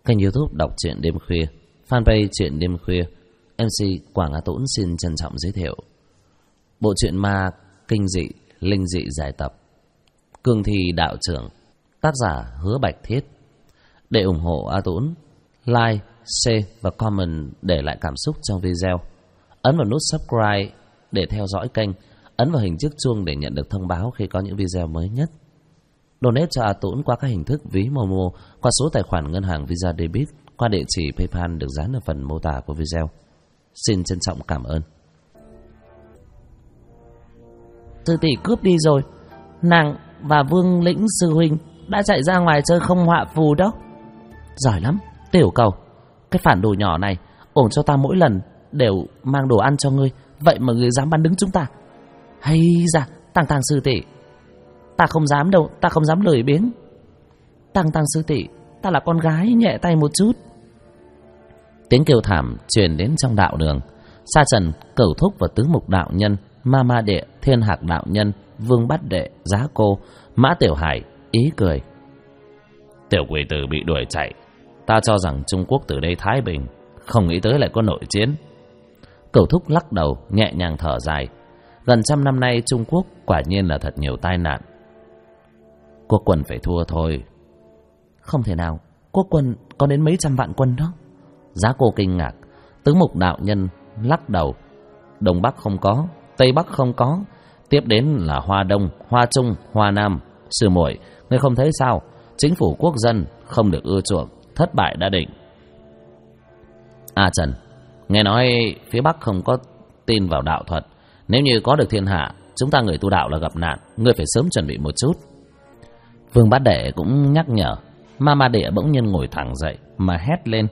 Kênh YouTube đọc truyện đêm khuya, fanpage truyện đêm khuya. MC Quảng Á Tũng xin trân trọng giới thiệu bộ truyện ma kinh dị, linh dị giải tập Cương Thi Đạo Trưởng, tác giả Hứa Bạch Thiết. Để ủng hộ A Tũng, like, share và comment để lại cảm xúc trong video. Ấn vào nút subscribe để theo dõi kênh, ấn vào hình chiếc chuông để nhận được thông báo khi có những video mới nhất. Donate cho A Tũng qua các hình thức ví Momo, qua số tài khoản ngân hàng Visa Debit, qua địa chỉ PayPal được dán ở phần mô tả của video. Xin trân trọng cảm ơn. Sư tỷ cướp đi rồi. Nàng và Vương Lĩnh sư huynh đã chạy ra ngoài chơi không họa phù đó. Giỏi lắm, Tiểu Cầu. Cái phản đồ nhỏ này ổn cho ta mỗi lần đều mang đồ ăn cho ngươi, vậy mà ngươi dám bắn đứng chúng ta. Hay ra, Tăng sư tỷ, ta không dám đâu, ta không dám lười biếng. Tăng sư tỷ, ta là con gái, nhẹ tay một chút. Tiếng kêu thảm truyền đến trong đạo đường. Sa Trần, Cửu Thúc và Tứ Mục đạo nhân, Ma Ma Đệ, Thiên Hạc đạo nhân, Vương Bát Đệ, Giá Cô, Mã Tiểu Hải ý cười. Tiểu quỷ tử bị đuổi chạy, ta cho rằng Trung Quốc từ đây thái bình, không nghĩ tới lại có nội chiến. Cửu Thúc lắc đầu nhẹ nhàng thở dài. Gần 100 năm nay Trung Quốc quả nhiên là thật nhiều tai nạn. Quốc quân phải thua thôi. Không thể nào, quốc quân có đến mấy trăm vạn quân đó. Giá Cô kinh ngạc. Tứ Mục đạo nhân lắc đầu. Đông Bắc không có, Tây Bắc không có, tiếp đến là Hoa Đông, Hoa Trung, Hoa Nam. Sư muội, ngươi không thấy sao? Chính phủ quốc dân không được ưa chuộng, thất bại đã định. A Trần, nghe nói phía Bắc không có tin vào đạo thuật. Nếu như có được thiên hạ, chúng ta người tu đạo là gặp nạn, ngươi phải sớm chuẩn bị một chút. Vương Bát Đệ cũng nhắc nhở. Ma Ma Đệ bỗng nhiên ngồi thẳng dậy mà hét lên.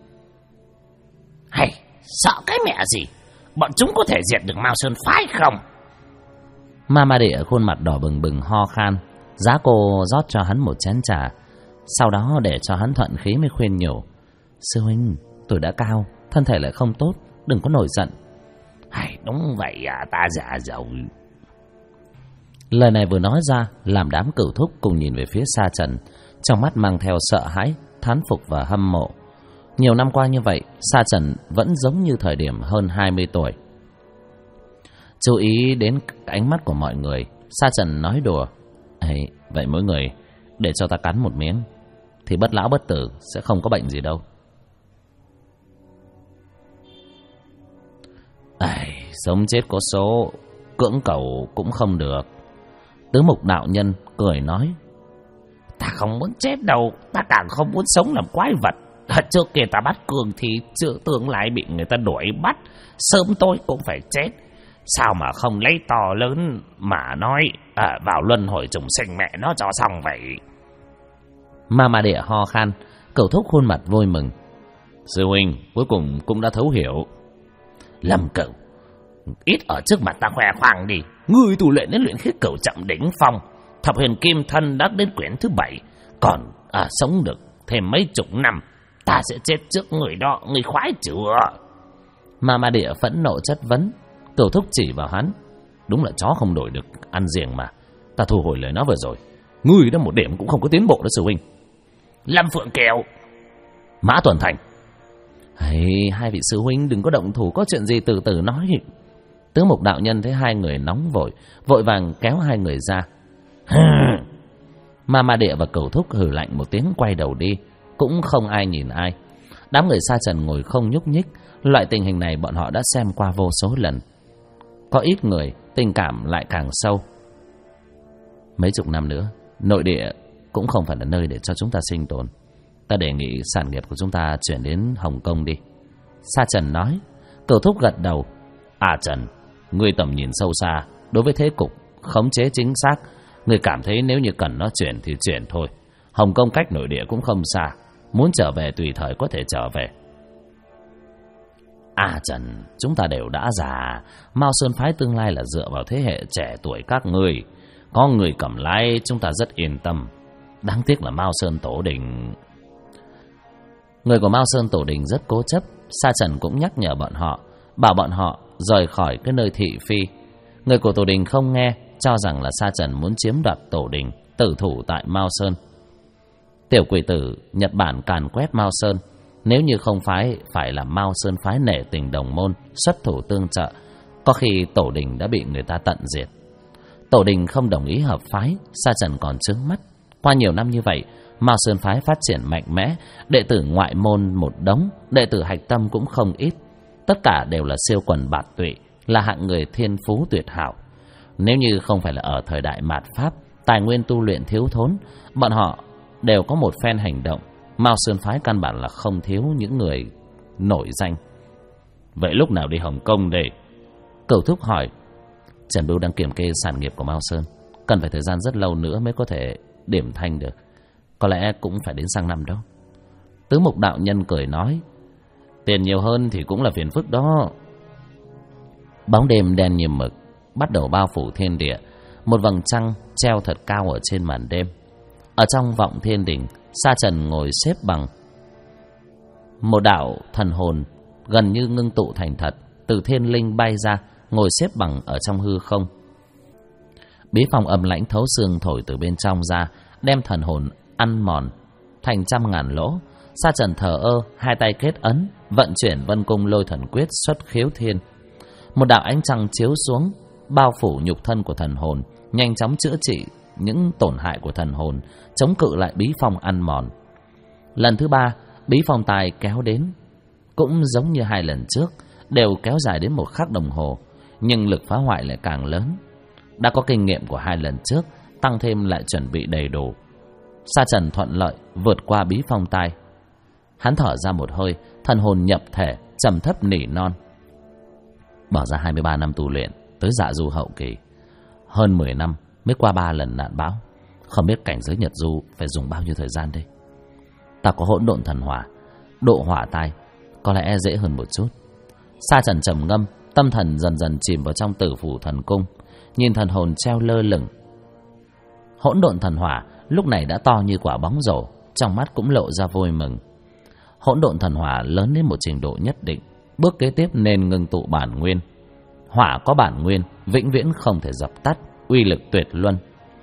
Hay, sợ cái mẹ gì? Bọn chúng có thể diệt được Mao Sơn phái không? Ma Ma Đệ khuôn mặt đỏ bừng bừng ho khan. Giá Cô rót cho hắn một chén trà, sau đó để cho hắn thuận khí mới khuyên nhủ. Sư huynh, tuổi đã cao, thân thể lại không tốt, đừng có nổi giận. Hay, đúng vậy à, ta già rồi. Lời này vừa nói ra làm đám Cửu Thúc cùng nhìn về phía Sa Trần, trong mắt mang theo sợ hãi, thán phục và hâm mộ. Nhiều năm qua như vậy, Sa Trần vẫn giống như thời điểm hơn 20 tuổi. Chú ý đến ánh mắt của mọi người, Sa Trần nói đùa. Vậy mỗi người để cho ta cắn một miếng, thì bất lão bất tử, sẽ không có bệnh gì đâu. Sống chết có số, cưỡng cầu cũng không được. Tứ Mục đạo nhân cười nói. Ta không muốn chết đâu, ta càng không muốn sống làm quái vật. Trước kia ta bắt Cường thì tương lai bị người ta đuổi bắt, sớm tôi cũng phải chết. Sao mà không lấy to lớn mà nói vào luân hồi trùng sinh mẹ nó cho xong vậy? Ma Ma Đệ ho khan. Cửu Thúc khuôn mặt vui mừng. Sư huynh cuối cùng cũng đã thấu hiểu. Lâm Cửu, ít ở trước mặt ta khoe khoang đi. Ngươi tu luyện đến luyện khí cửu trọng đỉnh phong, thập huyền kim thân đã đến quyển thứ 7, còn sống được thêm mấy chục năm. Ta sẽ chết trước người đó, người khoái chưa? Ma Ma Địa phẫn nộ chất vấn. Cửu Thúc chỉ vào hắn. Đúng là chó không đổi được ăn riềng mà. Ta thu hồi lời nói vừa rồi. Ngươi đã một điểm cũng không có tiến bộ đó sư huynh. Lâm Phượng Kiều, Mã Tuần Thành. Hai vị sư huynh đừng có động thủ, có chuyện gì từ từ nói. Tứ Mục đạo nhân thấy hai người nóng vội, vội vàng kéo hai người ra. Ma Ma Địa và Cửu Thúc hừ lạnh một tiếng quay đầu đi, cũng không ai nhìn ai. Đám người Sa Trần ngồi không nhúc nhích. Loại tình hình này bọn họ đã xem qua vô số lần. Có ít người tình cảm lại càng sâu. Mấy chục năm nữa, nội địa cũng không phải là nơi để cho chúng ta sinh tồn. Ta đề nghị sản nghiệp của chúng ta chuyển đến Hồng Kông đi. Sa Trần nói. Cửu Thúc gật đầu. Trần, ngươi tầm nhìn sâu xa, đối với thế cục khống chế chính xác. Ngươi cảm thấy nếu như cần nó chuyển thì chuyển thôi. Hồng Kông cách nội địa cũng không xa, muốn trở về tùy thời có thể trở về. Trần, chúng ta đều đã già. Mao Sơn phái tương lai là dựa vào thế hệ trẻ tuổi các ngươi. Có người cầm lái chúng ta rất yên tâm. Đáng tiếc là Mao Sơn Tổ Đình. Người của Mao Sơn Tổ Đình rất cố chấp. Sa Trần cũng nhắc nhở bọn họ, bảo bọn họ rời khỏi cái nơi thị phi. Người của Tổ Đình không nghe, cho rằng là Sa Trần muốn chiếm đoạt Tổ Đình, tử thủ tại Mao Sơn. Tiểu quỷ tử Nhật Bản càn quét Mao Sơn, nếu như không phải là Mao Sơn phái nể tình đồng môn xuất thủ tương trợ, có khi tổ đình đã bị người ta tận diệt. Tổ đình không đồng ý hợp phái, Sa Trần còn trướng mắt. Qua nhiều năm như vậy, Mao Sơn phái phát triển mạnh mẽ, đệ tử ngoại môn một đống, đệ tử hạch tâm cũng không ít. Tất cả đều là siêu quần bạt tụy, là hạng người thiên phú tuyệt hảo. Nếu như không phải là ở thời đại mạt Pháp, tài nguyên tu luyện thiếu thốn, bọn họ đều có một phen hành động. Mao Sơn phái căn bản là không thiếu những người nổi danh. Vậy lúc nào đi Hồng Kông đây? Cửu Thúc hỏi. Trần Bưu đang kiểm kê sản nghiệp của Mao Sơn, cần phải thời gian rất lâu nữa mới có thể điểm thanh được. Có lẽ cũng phải đến sang năm đó. Tứ Mục đạo nhân cười nói. Tiền nhiều hơn thì cũng là phiền phức đó. Bóng đêm đen như mực bắt đầu bao phủ thiên địa. Một vầng trăng treo thật cao ở trên màn đêm. Ở trong vọng thiên đỉnh, Sa Trần ngồi xếp bằng. Một đạo thần hồn gần như ngưng tụ thành thật từ thiên linh bay ra, ngồi xếp bằng ở trong hư không. Bí phong âm lãnh thấu xương thổi từ bên trong ra, đem thần hồn ăn mòn thành trăm ngàn lỗ. Sa Trần thờ ơ, hai tay kết ấn, vận chuyển Vân Cung Lôi Thần Quyết xuất khiếu thiên. Một đạo ánh trăng chiếu xuống, bao phủ nhục thân của thần hồn, nhanh chóng chữa trị những tổn hại của thần hồn, chống cự lại bí phong ăn mòn. Lần thứ ba, bí phong tài kéo đến, cũng giống như hai lần trước, đều kéo dài đến 1 khắc đồng hồ, nhưng lực phá hoại lại càng lớn. Đã có kinh nghiệm của 2 lần trước, tăng thêm lại chuẩn bị đầy đủ, Sa Trần thuận lợi vượt qua bí phong tai. Hắn thở ra một hơi, thần hồn nhập thể, trầm thấp nỉ non. Bỏ ra 23 năm tu luyện, tới dạ du hậu kỳ, hơn 10 năm mới qua 3 lần nạn bão. Không biết cảnh giới Nhật Du phải dùng bao nhiêu thời gian đây. Ta có hỗn độn thần hỏa, độ hỏa tai, có lẽ dễ hơn một chút. Sa Trần trầm ngâm, tâm thần dần dần chìm vào trong Tử Phủ Thần Cung, nhìn thần hồn treo lơ lửng. Hỗn độn thần hỏa lúc này đã to như quả bóng rổ, trong mắt cũng lộ ra vui mừng. Hỗn độn thần hỏa lớn đến một trình độ nhất định, bước kế tiếp nên ngưng tụ bản nguyên. Hỏa có bản nguyên, vĩnh viễn không thể dập tắt, uy lực tuyệt luân.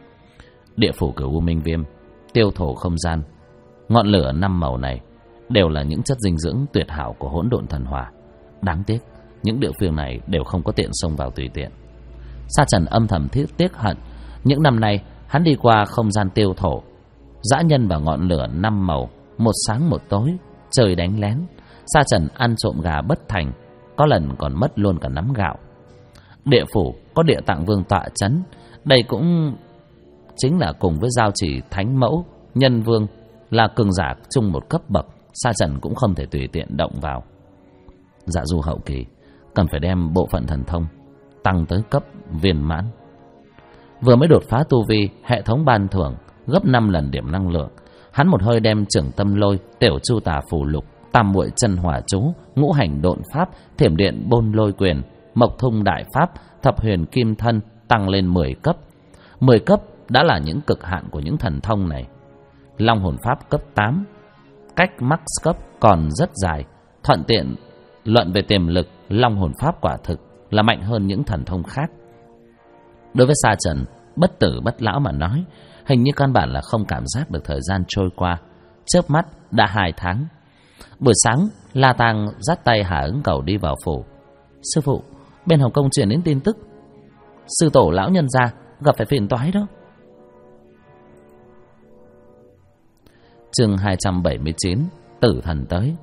Địa phủ Cửu U Minh Viêm, tiêu thổ không gian, ngọn lửa 5 màu này đều là những chất dinh dưỡng tuyệt hảo của hỗn độn thần hỏa. Đáng tiếc, những địa phương này đều không có tiện xông vào tùy tiện. Sa Trần âm thầm tiếc hận, những năm nay hắn đi qua không gian tiêu thổ, dã nhân và ngọn lửa 5 màu, một sáng một tối, trời đánh lén. Sa Trần ăn trộm gà bất thành, có lần còn mất luôn cả nắm gạo. Địa phủ có Địa Tạng Vương tọa chấn, đây cũng chính là cùng với Giao Chỉ Thánh Mẫu, Nhân Vương là cường giả chung một cấp bậc, Sa Trần cũng không thể tùy tiện động vào. Dạ du hậu kỳ cần phải đem bộ phận thần thông tăng tới cấp viên mãn. Vừa mới đột phá tu vi, hệ thống ban thưởng gấp 5 lần điểm năng lượng. Hắn một hơi đem Trưởng Tâm Lôi, Tiểu Chu Tà Phù Lục, Tam Muội Chân Hỏa Chú, Ngũ Hành Độn Pháp, Thiểm Điện Bôn Lôi Quyền, Mộc Thung Đại Pháp, Thập Huyền Kim Thân tăng lên 10 cấp. 10 cấp đã là những cực hạn của những thần thông này. Long Hồn Pháp cấp 8, cách max cấp còn rất dài. Thuận tiện luận về tiềm lực, Long Hồn Pháp quả thực là mạnh hơn những thần thông khác. Đối với Sa Trần, bất tử bất lão mà nói, hình như căn bản là không cảm giác được thời gian trôi qua. Chớp mắt đã 2 tháng. Buổi sáng, La Tang dắt tay Hà Ứng Cầu đi vào phủ. Sư phụ, bên Hồng Kông truyền đến tin tức, sư tổ lão nhân gia gặp phải phiền toái đó. Chương 279, Tử Thần tới.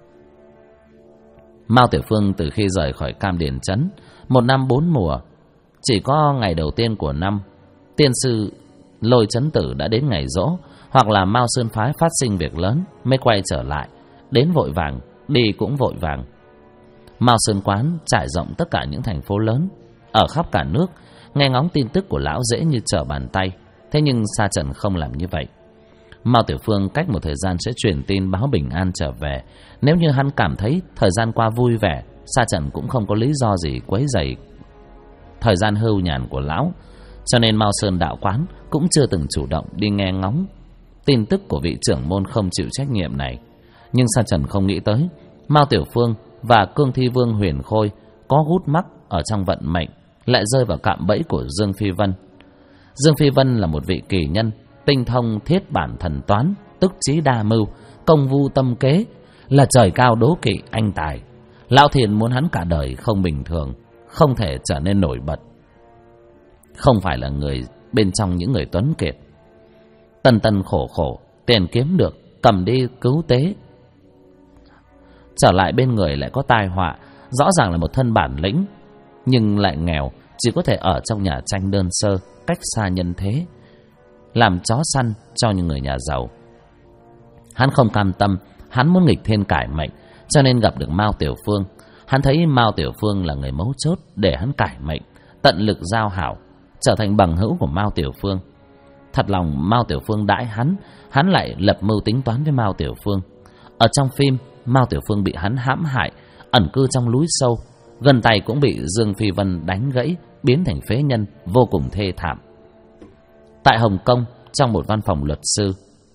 Mao Tiểu Phương từ khi rời khỏi Cam Điền Trấn, 1 năm 4 mùa, chỉ có ngày đầu tiên của năm, tiên sư Lôi Chấn Tử đã đến ngày giỗ, hoặc là Mao Sơn phái phát sinh việc lớn mới quay trở lại, đến vội vàng, đi cũng vội vàng. Mao Sơn quán trải rộng tất cả những thành phố lớn ở khắp cả nước, nghe ngóng tin tức của lão dễ như trở bàn tay. Thế nhưng Sa Trần không làm như vậy. Mao Tiểu Phương cách một thời gian sẽ truyền tin báo bình an trở về. Nếu như hắn cảm thấy thời gian qua vui vẻ, Sa Trần cũng không có lý do gì quấy rầy thời gian hưu nhàn của lão. Cho nên Mao Sơn đạo quán cũng chưa từng chủ động đi nghe ngóng tin tức của vị trưởng môn không chịu trách nhiệm này. Nhưng Sa Trần không nghĩ tới Mao Tiểu Phương và Cương Thi Vương Huyền Khôi có gút mắc ở trong vận mệnh, lại rơi vào cạm bẫy của Dương Phi Vân. Dương Phi Vân là một vị kỳ nhân tinh thông thiết bản thần toán, túc trí đa mưu, công vu tâm kế, là trời cao đố kỵ anh tài. Lão Thiên muốn hắn cả đời không bình thường, không thể trở nên nổi bật, không phải là người bên trong những người tuấn kiệt. Tần tần khổ khổ, tiền kiếm được cầm đi cứu tế, trở lại bên người lại có tai họa. Rõ ràng là một thân bản lĩnh, nhưng lại nghèo, chỉ có thể ở trong nhà tranh đơn sơ, cách xa nhân thế, làm chó săn cho những người nhà giàu. Hắn không cam tâm, hắn muốn nghịch thiên cải mệnh, cho nên gặp được Mao Tiểu Phương. Hắn thấy Mao Tiểu Phương là người mấu chốt để hắn cải mệnh, tận lực giao hảo, trở thành bằng hữu của Mao Tiểu Phương. Thật lòng Mao Tiểu Phương đãi hắn lại lập mưu tính toán với Mao Tiểu Phương. Ở trong phim, Mao Tiểu Phương bị hắn hãm hại, ẩn cư trong núi sâu, gần tay cũng bị Dương Phi Vân đánh gãy, biến thành phế nhân, vô cùng thê thảm. Tại Hồng Kông, trong một văn phòng luật sư,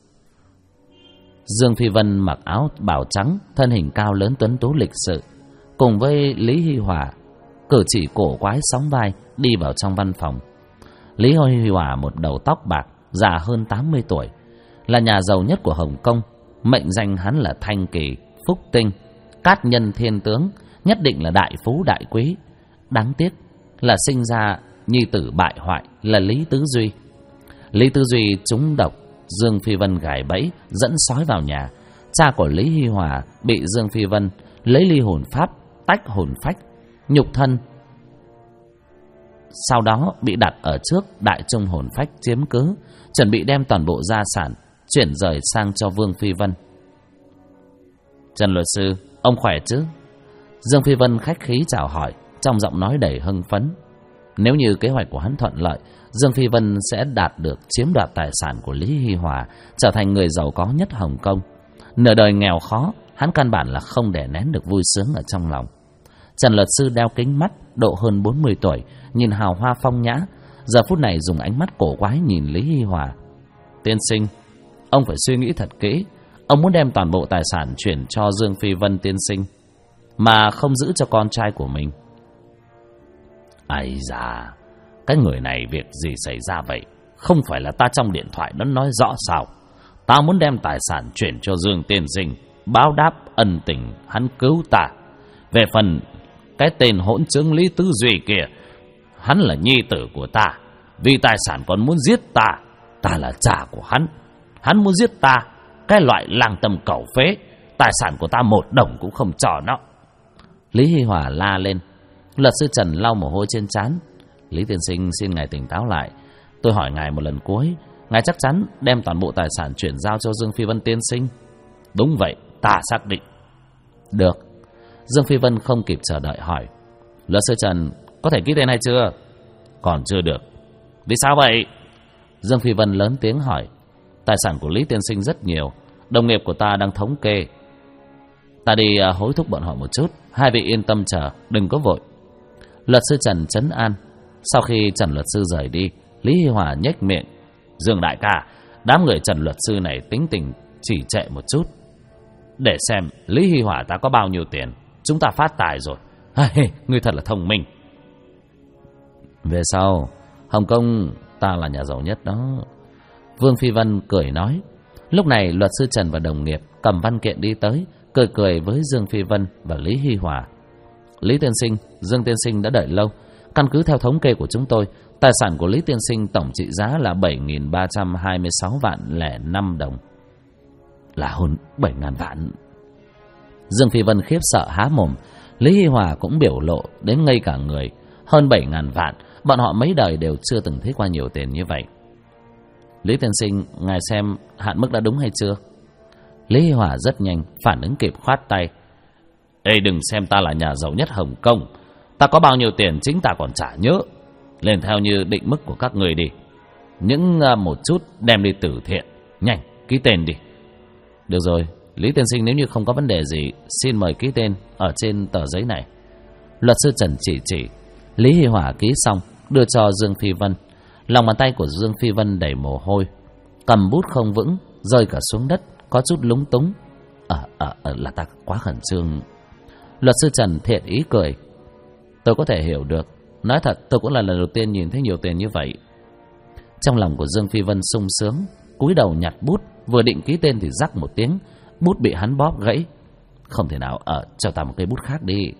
Dương Phi Vân mặc áo bào trắng, thân hình cao lớn tuấn tú lịch sự, cùng với Lý Hi Hòa, cử chỉ cổ quái sóng vai đi vào trong văn phòng. Lý Hi Hòa một đầu tóc bạc, già hơn 80 tuổi, là nhà giàu nhất của Hồng Kông. Mệnh danh hắn là Thanh Kỳ, Phúc Tinh, Cát Nhân Thiên Tướng, nhất định là đại phú đại quý. Đáng tiếc là sinh ra nhi tử bại hoại là Lý Tứ Duy. Lý Tứ Duy trúng độc, Dương Phi Vân gài bẫy dẫn sói vào nhà. Cha của Lý Hi Hòa bị Dương Phi Vân lấy ly hồn pháp tách hồn phách, nhục thân sau đó bị đặt ở trước đại trung hồn phách chiếm cứ, chuẩn bị đem toàn bộ gia sản chuyển rời sang cho Vương Phi Vân. Trần luật sư, ông khỏe chứ? Dương Phi Vân khách khí chào hỏi, trong giọng nói đầy hưng phấn. Nếu như kế hoạch của hắn thuận lợi, Dương Phi Vân sẽ đạt được chiếm đoạt tài sản của Lý Hi Hòa, trở thành người giàu có nhất Hồng Kông. Nửa đời nghèo khó, hắn căn bản là không đè nén được vui sướng ở trong lòng. Trần luật sư đeo kính mắt, độ hơn 40 tuổi, nhìn hào hoa phong nhã, giờ phút này dùng ánh mắt cổ quái nhìn Lý Hi Hòa. Tiên sinh, ông phải suy nghĩ thật kỹ. Ông muốn đem toàn bộ tài sản chuyển cho Dương Phi Vân tiên sinh, mà không giữ cho con trai của mình. Ây da, cái người này việc gì xảy ra vậy? Không phải là ta trong điện thoại nó nói rõ sao? Ta muốn đem tài sản chuyển cho Dương tiên sinh, báo đáp ân tình hắn cứu ta. Về phần cái tên hỗn trướng Lý Tứ Duy kia, hắn là nhi tử của ta, vì tài sản còn muốn giết ta. Ta là cha của hắn muốn giết ta. Cái loại lang tâm cẩu phế, tài sản của ta một đồng cũng không cho nó. Lý Hi Hòa la lên. Luật sư Trần lau mồ hôi trên trán. Lý tiên sinh, xin ngài tỉnh táo lại. Tôi hỏi ngài một lần cuối, ngài chắc chắn đem toàn bộ tài sản chuyển giao cho Dương Phi Vân tiên sinh? Đúng vậy, ta xác định. Được. Dương Phi Vân không kịp chờ đợi hỏi, luật sư Trần có thể ký tên hay chưa? Còn chưa được. Vì sao vậy? Dương Phi Vân lớn tiếng hỏi. Tài sản của Lý tiên sinh rất nhiều, đồng nghiệp của ta đang thống kê. Ta đi hối thúc bọn họ một chút, hai vị yên tâm chờ, đừng có vội. Luật sư Trần trấn an. Sau khi Trần luật sư rời đi, Lý Hi Hòa nhếch miệng. Dương đại ca, đám người Trần luật sư này tính tình chỉ trệ một chút. Để xem Lý Hi Hòa ta có bao nhiêu tiền, chúng ta phát tài rồi. Ngươi thật là thông minh. Về sau Hồng Kông ta là nhà giàu nhất đó. Vương Phi Vân cười nói. Lúc này luật sư Trần và đồng nghiệp cầm văn kiện đi tới, cười cười với Dương Phi Vân và Lý Hi Hòa. Lý tiên sinh, Dương tiên sinh đã đợi lâu. Căn cứ theo thống kê của chúng tôi, tài sản của Lý tiên sinh tổng trị giá là 7.326 vạn lẻ 5 đồng. Là hơn 7.000 vạn. Dương Phi Vân khiếp sợ há mồm. Lý Hi Hòa cũng biểu lộ đến ngây cả người. Hơn 7.000 vạn, bọn họ mấy đời đều chưa từng thấy qua nhiều tiền như vậy. Lý tiên sinh, ngài xem hạn mức đã đúng hay chưa? Lý Hi Hòa rất nhanh phản ứng kịp, khoát tay. Ê, đừng xem ta là nhà giàu nhất Hồng Kông. Ta có bao nhiêu tiền chính ta còn chả nhớ. Lên theo như định mức của các người đi. Những một chút đem đi từ thiện. Nhanh, ký tên đi. Được rồi, Lý tiên sinh, nếu như không có vấn đề gì, xin mời ký tên ở trên tờ giấy này. Luật sư Trần chỉ. Lý Hi Hòa ký xong, đưa cho Dương Phi Vân. Lòng bàn tay của Dương Phi Vân đầy mồ hôi, cầm bút không vững, rơi cả xuống đất, có chút lúng túng. Là ta quá khẩn trương. Luật sư Trần thiện ý cười. Tôi có thể hiểu được. Nói thật, tôi cũng là lần đầu tiên nhìn thấy nhiều tiền như vậy. Trong lòng của Dương Phi Vân sung sướng. cúi đầu nhặt bút, vừa định ký tên thì rắc một tiếng, bút bị hắn bóp gãy. Không thể nào, cho ta một cây bút khác đi.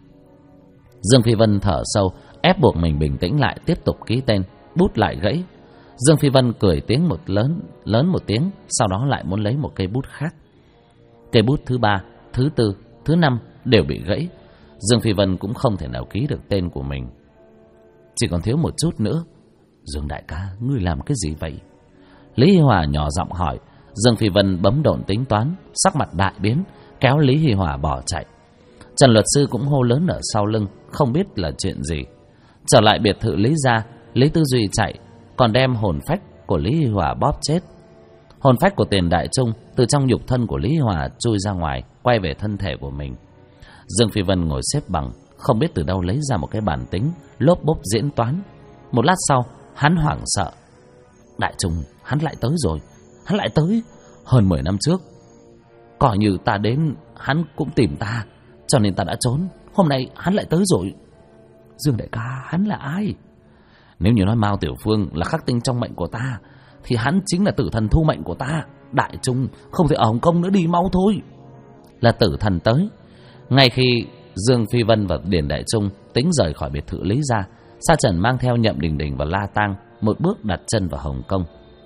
Dương Phi Vân thở sâu, ép buộc mình bình tĩnh lại, tiếp tục ký tên, bút lại gãy. Dương Phi Vân cười tiếng một lớn một tiếng, sau đó lại muốn lấy một cây bút khác. Cây bút thứ 3, thứ 4, thứ 5 đều bị gãy. Dương Phi Vân cũng không thể nào ký được tên của mình. Chỉ còn thiếu một chút nữa. Dương đại ca, ngươi làm cái gì vậy? Lý Hi Hòa nhỏ giọng hỏi. Dương Phi Vân bấm độn tính toán, sắc mặt đại biến, kéo Lý Hi Hòa bỏ chạy. Trần luật sư cũng hô lớn ở sau lưng, không biết là chuyện gì. Trở lại biệt thự Lý gia, Lý Tư Duy chạy, còn đem hồn phách của Lý Hi Hòa bóp chết. Hồn phách của Tiền Đại Trung từ trong nhục thân của Lý Hi Hòa chui ra ngoài, quay về thân thể của mình. Dương Phi Vân ngồi xếp bằng, không biết từ đâu lấy ra một cái bàn tính, lốp bốp diễn toán. Một lát sau, hắn hoảng sợ. Đại Trung, hắn lại tới rồi. Hắn lại tới. Hơn 10 năm trước, coi như ta đến, hắn cũng tìm ta, cho nên ta đã trốn. Hôm nay hắn lại tới rồi. Dương đại ca, hắn là ai? Nếu như nói Mao Tiểu Phương là khắc tinh trong mệnh của ta, thì hắn chính là tử thần thu mệnh của ta. Đại Trung không thể ở Hồng Kông nữa, đi mau thôi. Là tử thần tới. Ngay khi Dương Phi Vân và Điền Đại Trung tính rời khỏi biệt thự Lý gia, Sa Trần mang theo Nhậm Đình Đình và La Tang một bước đặt chân vào Hồng Kông.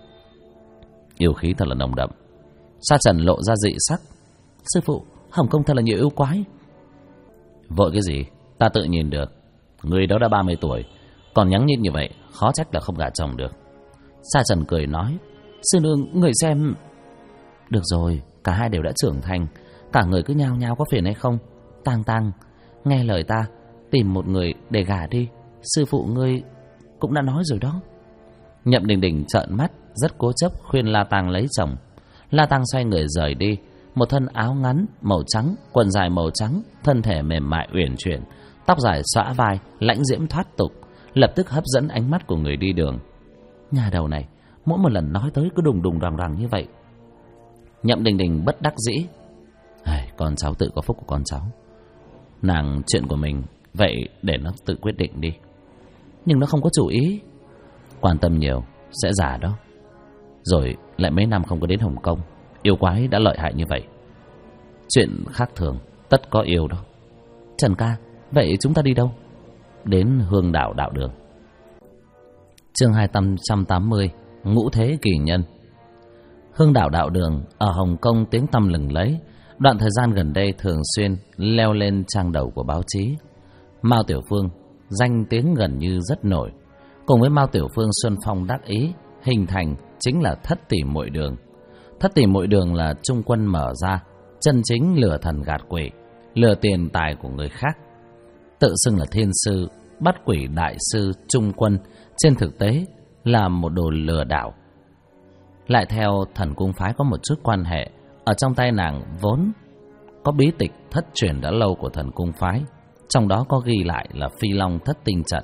Yêu khí thật là nồng đậm. Sa Trần lộ ra dị sắc. Sư phụ, Hồng Kông thật là nhiều yêu quái. Vội cái gì, ta tự nhìn được. Người đó đã 30 tuổi, còn nhắn nhít như vậy, khó trách là không gả chồng được. Sa Trần cười nói. Sư nương, người xem. Được rồi, cả hai đều đã trưởng thành, cả người cứ nhao nhao có phiền hay không? Tang, nghe lời ta, tìm một người để gả đi. Sư phụ ngươi cũng đã nói rồi đó. Nhậm Đình Đình trợn mắt, rất cố chấp khuyên La Tang lấy chồng. La Tang xoay người rời đi, một thân áo ngắn màu trắng, quần dài màu trắng, thân thể mềm mại uyển chuyển, tóc dài xõa vai, lãnh diễm thoát tục, lập tức hấp dẫn ánh mắt của người đi đường. Nhà đầu này, mỗi một lần nói tới cứ đùng đùng đoàng đoàng như vậy. Nhậm Đình Đình bất đắc dĩ. Con cháu tự có phúc của con cháu. Nàng chuyện của mình, vậy để nó tự quyết định đi. Nhưng nó không có chủ ý. Quan tâm nhiều, sẽ già đó. Rồi lại mấy năm không có đến Hồng Kông, yêu quái đã lợi hại như vậy. Chuyện khác thường, tất có yêu đó. Trần ca, vậy chúng ta đi đâu? Đến Hương Đảo Đạo Đường. Chương 280, Ngũ Thế Kỳ Nhân. Hương Đảo Đạo Đường ở Hồng Kông tiếng tăm lừng lẫy, đoạn thời gian gần đây thường xuyên leo lên trang đầu của báo chí. Mao Tiểu Phương danh tiếng gần như rất nổi. Cùng với Mao Tiểu Phương xuân phong đắc ý, hình thành chính là Thất Tỷ Muội Đường. Thất Tỷ Muội Đường là trung quân mở ra, chân chính lừa thần gạt quỷ, lừa tiền tài của người khác. Tự xưng là thiên sư, bắt quỷ đại sư trung quân, trên thực tế là một đồ lừa đảo. Lại theo Thần Cung phái có một chút quan hệ, ở trong tay nàng vốn có bí tịch thất truyền đã lâu của Thần Cung phái, trong đó có ghi lại là Phi Long Thất Tinh Trận.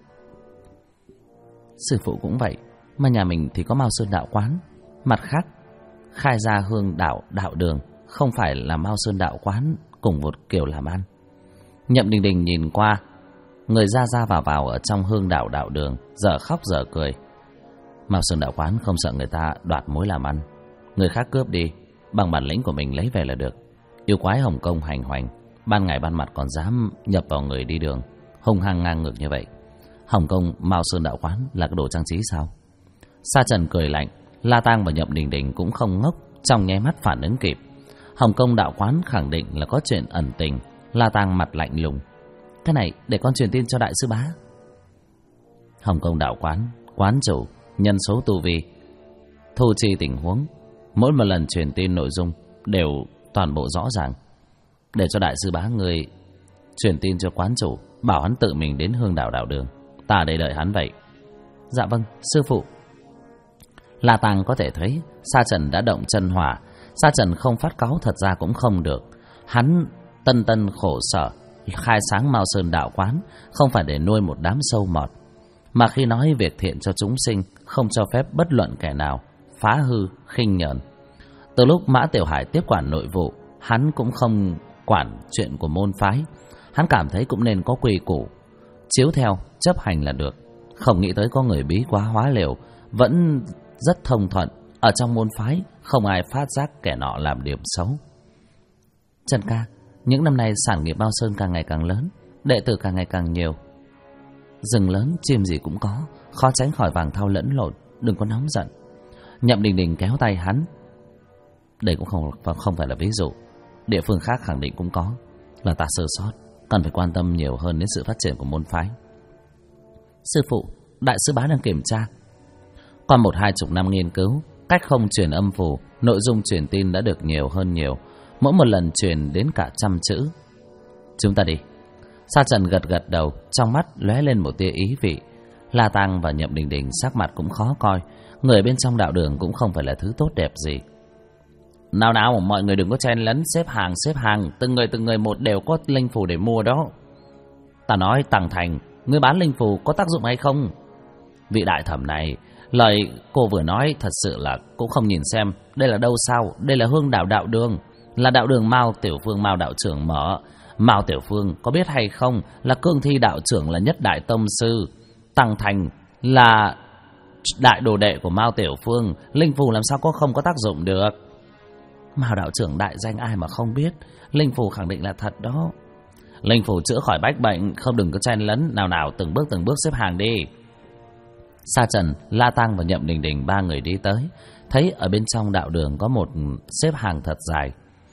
Sư phụ cũng vậy, mà nhà mình thì có Mao Sơn Đạo Quán. Mặt khác, khai ra Hương Đảo Đạo Đường không phải là Mao Sơn Đạo Quán cùng một kiểu làm ăn. Nhậm Đình Đình nhìn qua, người ra vào ở trong Hương Đảo Đạo Đường, dở khóc dở cười. Mao Sơn Đạo Quán không sợ người ta đoạt mối làm ăn, người khác cướp đi, bằng bản lĩnh của mình lấy về là được. Yêu quái Hồng Kông hành hoành, ban ngày ban mặt còn dám nhập vào người đi đường, hung hăng ngang ngược như vậy. Hồng Kông Mao Sơn Đạo Quán là cái đồ trang trí sao? Sa Trần cười lạnh. La Tang và Nhậm Đình Đình cũng không ngốc, trong nháy mắt phản ứng kịp. Hồng Kông Đạo Quán khẳng định là có chuyện ẩn tình. La Tang mặt lạnh lùng. Cái này để con truyền tin cho đại sư bá. Hồng Kông Đạo Quán, quán chủ, nhân số tu vi, thu chi tình huống, mỗi một lần truyền tin nội dung đều toàn bộ rõ ràng. Để cho đại sư bá người truyền tin cho quán chủ, bảo hắn tự mình đến Hương Đảo Đạo Đường, ta đây đợi hắn vậy. Dạ vâng, sư phụ. La Tang có thể thấy Sa Trần đã động chân hỏa. Sa Trần không phát cáu thật ra cũng không được. Hắn tân khổ sở khai sáng Mao Sơn Đạo Quán không phải để nuôi một đám sâu mọt, mà khi nói việc thiện cho chúng sinh, không cho phép bất luận kẻ nào phá hư, khinh nhẫn. Từ lúc Mã Tiểu Hải tiếp quản nội vụ, hắn cũng không quản chuyện của môn phái. Hắn cảm thấy cũng nên có quy củ, chiếu theo chấp hành là được. Không nghĩ tới có người bí quá hóa liều, vẫn rất thông thuận, ở trong môn phái không ai phát giác kẻ nọ làm điểm xấu. Trần ca, những năm nay sản nghiệp Mao Sơn càng ngày càng lớn, đệ tử càng ngày càng nhiều. Rừng lớn chim gì cũng có, khó tránh khỏi vàng thau lẫn lộn, đừng có nóng giận. Nhậm Đình Đình kéo tay hắn. Đây cũng không phải là ví dụ, địa phương khác khẳng định cũng có, là ta sơ sót, cần phải quan tâm nhiều hơn đến sự phát triển của môn phái. Sư phụ, đại sư bá đang kiểm tra. Qua 1-20 năm nghiên cứu, cách không truyền âm phù, nội dung truyền tin đã được nhiều hơn nhiều, mỗi một lần truyền đến cả 100 chữ. Chúng ta đi. Sa Trần gật đầu, trong mắt lóe lên một tia ý vị. La Tăng và Nhậm Đình Đình sắc mặt cũng khó coi, người bên trong đạo đường cũng không phải là thứ tốt đẹp gì. Nào, mọi người đừng có chen lấn, xếp hàng, từng người một đều có linh phù để mua đó. Ta nói Tằng Thành, ngươi bán linh phù có tác dụng hay không? Vị đại thẩm này, lời cô vừa nói thật sự là cũng không nhìn xem đây là đâu sao. Đây là Hương Đảo đạo đường, là đạo đường Mao Tiểu Phương Mao đạo trưởng mở. Mao Tiểu Phương có biết hay không là Cương Thi đạo trưởng là nhất đại tông sư, Tằng Thành là đại đồ đệ của Mao Tiểu Phương, linh phù làm sao không có tác dụng được. Mao đạo trưởng đại danh ai mà không biết, linh phù khẳng định là thật đó. Linh phù chữa khỏi bách bệnh, không đừng có chen lấn. Nào, từng bước xếp hàng đi. Sa Trần, La Tăng và Nhậm Đình Đình 3 người đi tới, thấy ở bên trong đạo đường có một xếp hàng thật dài.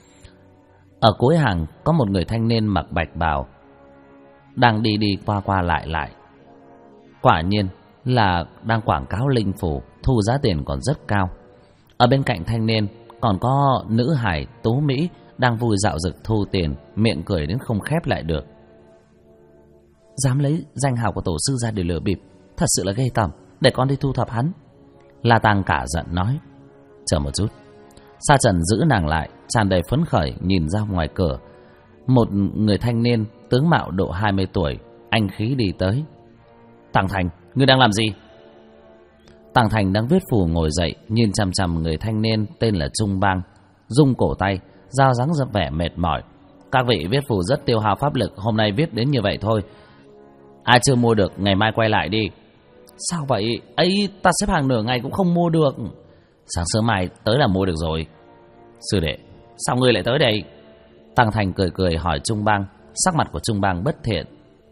Ở cuối hàng có một người thanh niên mặc bạch bào đang đi qua lại. Quả nhiên là đang quảng cáo linh phù, thu giá tiền còn rất cao. Ở bên cạnh thanh niên còn có nữ hài tú mỹ đang vui dạo dực thu tiền, miệng cười đến không khép lại được. Dám lấy danh hào của tổ sư ra để lừa bịp, thật sự là ghê tởm, để con đi thu thập hắn. La Tăng cả giận nói. Chờ một chút. Sa Trần giữ nàng lại, tràn đầy phấn khởi nhìn ra ngoài cửa. Một người thanh niên tướng mạo độ 20 tuổi, anh khí đi tới. Tằng Thành, ngươi đang làm gì? Tằng Thành đang viết phù ngồi dậy, nhìn chằm chằm người thanh niên tên là Trung Bang, rung cổ tay, giao dáng dấp vẻ mệt mỏi. Các vị viết phù rất tiêu hao pháp lực, hôm nay viết đến như vậy thôi. Ai chưa mua được, ngày mai quay lại đi. Sao vậy? Ấy, ta xếp hàng nửa ngày cũng không mua được. Sáng sớm mai tới là mua được rồi. Sư đệ, sao ngươi lại tới đây? Tằng Thành cười hỏi Trung Bang. Sắc mặt của Trung Bang bất thiện.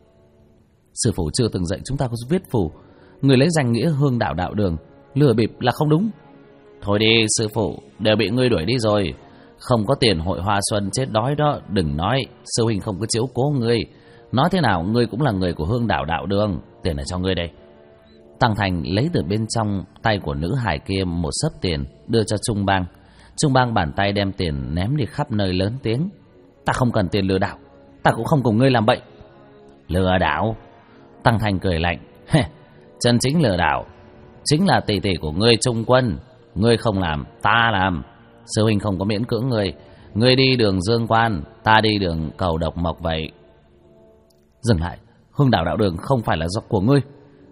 Sư phụ chưa từng dạy chúng ta có viết phù, người lấy danh nghĩa Hương Đạo đạo đường lừa bịp là không đúng. Thôi đi sư phụ, đều bị ngươi đuổi đi rồi. Không có tiền hội hoa xuân chết đói đó. Đừng nói sư huynh không có chiếu cố ngươi. Nói thế nào ngươi cũng là người của Hương Đạo đạo đường. Tiền là cho ngươi đây. Tằng Thành lấy từ bên trong tay của nữ hài kia một xấp tiền đưa cho Trung Bang. Trung Bang bàn tay đem tiền ném đi khắp nơi lớn tiếng. Ta không cần tiền lừa đảo, ta cũng không cùng ngươi làm bậy. Lừa đảo? Tằng Thành cười lạnh. Chân chính lừa đảo chính là tỷ tỷ của ngươi Trung Quân. Ngươi không làm, ta làm. Sư huynh không có miễn cưỡng ngươi. Ngươi đi đường Dương Quan, ta đi đường Cầu Độc Mộc vậy. Dừng lại, Hương Đạo đạo đường không phải là do của ngươi.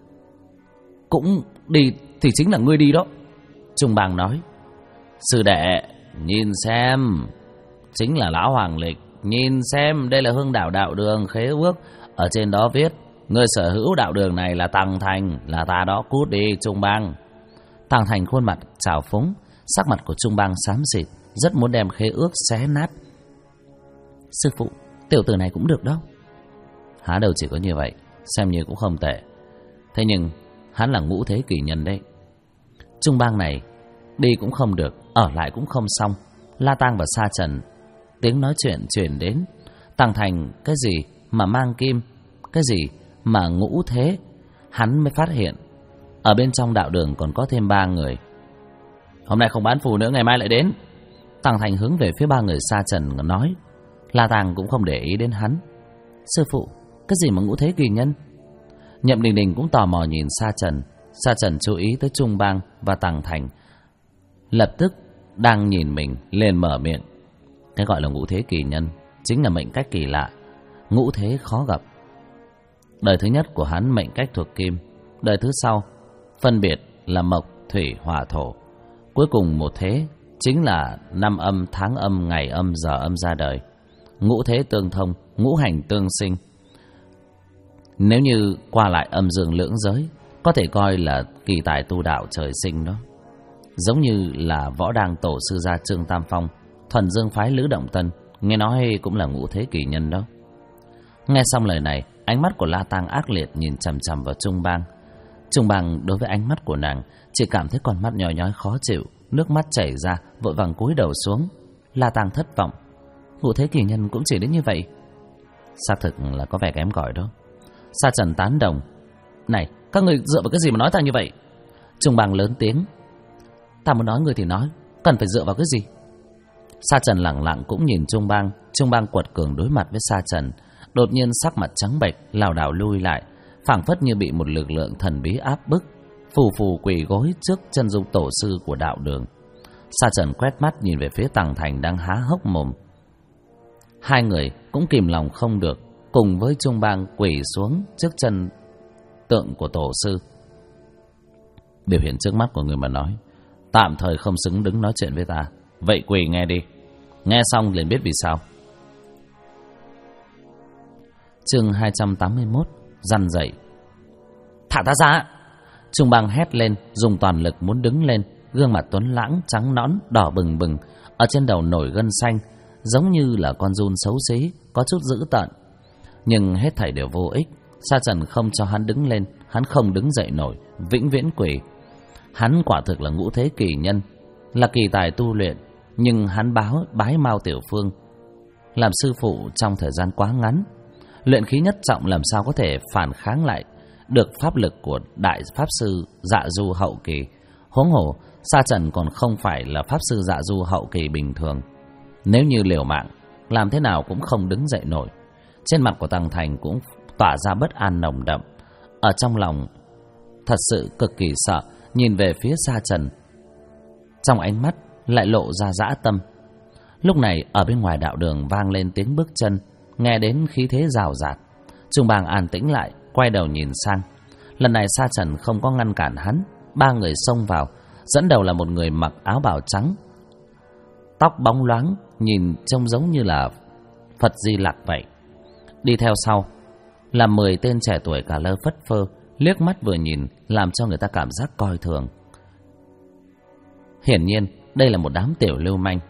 Cũng đi thì chính là ngươi đi đó. Trung Bang nói. Sư đệ, nhìn xem, chính là lão hoàng lịch. Nhìn xem, đây là Hương Đạo đạo đường khế ước. Ở trên đó viết người sở hữu đạo đường này là Tằng Thành, là ta đó, cút đi Trung Bang. Tằng Thành khuôn mặt trào phúng, sắc mặt của Trung Bang xám xịt, rất muốn đem khế ước xé nát. Sư phụ, tiểu tử này cũng được đâu. Há đâu chỉ có như vậy, xem như cũng không tệ. Thế nhưng hắn là ngũ thế kỳ nhân đấy. Trung Bang này đi cũng không được, ở lại cũng không xong. La Tăng và Sa Trần tiếng nói chuyện truyền đến. Tằng Thành cái gì mà mang kim, cái gì mà ngũ thế. Hắn mới phát hiện ở bên trong đạo đường còn có thêm 3 người. Hôm nay không bán phù nữa, ngày mai lại đến. Tằng Thành hướng về phía 3 người Sa Trần nói. La Tăng cũng không để ý đến hắn. Sư phụ, cái gì mà ngũ thế kỳ nhân? Nhậm Đình Đình cũng tò mò nhìn Sa Trần. Sa Trần chú ý tới Trung Bang và Tằng Thành, lập tức đang nhìn mình liền mở miệng. Cái gọi là ngũ thế kỳ nhân chính là mệnh cách kỳ lạ, ngũ thế khó gặp. Đời thứ nhất của hắn mệnh cách thuộc kim, đời thứ sau phân biệt là mộc, thủy, hỏa, thổ. Cuối cùng một thế chính là năm âm, tháng âm, ngày âm, giờ âm ra đời. Ngũ thế tương thông, ngũ hành tương sinh. Nếu như qua lại âm dương lưỡng giới, có thể coi là kỳ tài tu đạo trời sinh đó. giống như là võ đàng tổ sư gia Trương Tam Phong, thuần dương phái Lữ Động Tân, nghe nói cũng là ngũ thế kỷ nhân đó. Nghe xong lời này, ánh mắt của La Tang ác liệt nhìn chằm chằm vào Trung Bang. Trung Bang đối với ánh mắt của nàng chỉ cảm thấy con mắt nhói nhói khó chịu, nước mắt chảy ra, vội vàng cúi đầu xuống. La Tang thất vọng, ngũ thế kỷ nhân cũng chỉ đến như vậy. Xác thực là có vẻ kém cỏi đó. Sa Trần tán đồng. Này, các người dựa vào cái gì mà nói ta như vậy? Trung Bang lớn tiếng. Ta muốn nói người thì nói, cần phải dựa vào cái gì? Sa Trần lẳng lặng cũng nhìn Trung Bang. Trung Bang quật cường đối mặt với Sa Trần, đột nhiên sắc mặt trắng bệch, lảo đảo lui lại, phảng phất như bị một lực lượng thần bí áp bức, phù phù quỳ gối trước chân dung tổ sư của đạo đường. Sa Trần quét mắt nhìn về phía Tằng Thành đang há hốc mồm. Hai người cũng kìm lòng không được, cùng với Trung Bang quỳ xuống trước chân tượng của tổ sư. Biểu hiện trước mắt của người mà nói, tạm thời không xứng đứng nói chuyện với ta, vậy quỳ nghe đi. Nghe xong liền biết vì sao. Chương 281, răn dậy. Thả ta ra! Trung Bang hét lên, dùng toàn lực muốn đứng lên. Gương mặt tuấn lãng, trắng nõn, đỏ bừng bừng, ở trên đầu nổi gân xanh, giống như là con giun xấu xí, có chút dữ tợn. Nhưng hết thảy đều vô ích. Sa Trần không cho hắn đứng lên, hắn không đứng dậy nổi, vĩnh viễn quỳ. Hắn quả thực là ngũ thế kỷ nhân, là kỳ tài tu luyện, nhưng hắn bái Mao Tiểu Phương làm sư phụ trong thời gian quá ngắn. Luyện khí nhất trọng làm sao có thể phản kháng lại được pháp lực của đại pháp sư Dạ Du hậu kỳ. Huống hồ Sa Trần còn không phải là pháp sư Dạ Du hậu kỳ bình thường. Nếu như liều mạng, làm thế nào cũng không đứng dậy nổi. Trên mặt của Tằng Thành cũng tỏa ra bất an nồng đậm. Ở trong lòng thật sự cực kỳ sợ, nhìn về phía Sa Trần, trong ánh mắt lại lộ ra dã tâm. Lúc này ở bên ngoài đạo đường vang lên tiếng bước chân, nghe đến khí thế rào rạt. Trung Bang an tĩnh lại, quay đầu nhìn sang. Lần này Sa Trần không có ngăn cản hắn, ba người xông vào. Dẫn đầu là một người mặc áo bào trắng, tóc bóng loáng, nhìn trông giống như là Phật Di Lặc vậy. Đi theo sau là 10 tên trẻ tuổi cả lơ phất phơ, liếc mắt vừa nhìn làm cho người ta cảm giác coi thường. Hiển nhiên đây là một đám tiểu lưu manh.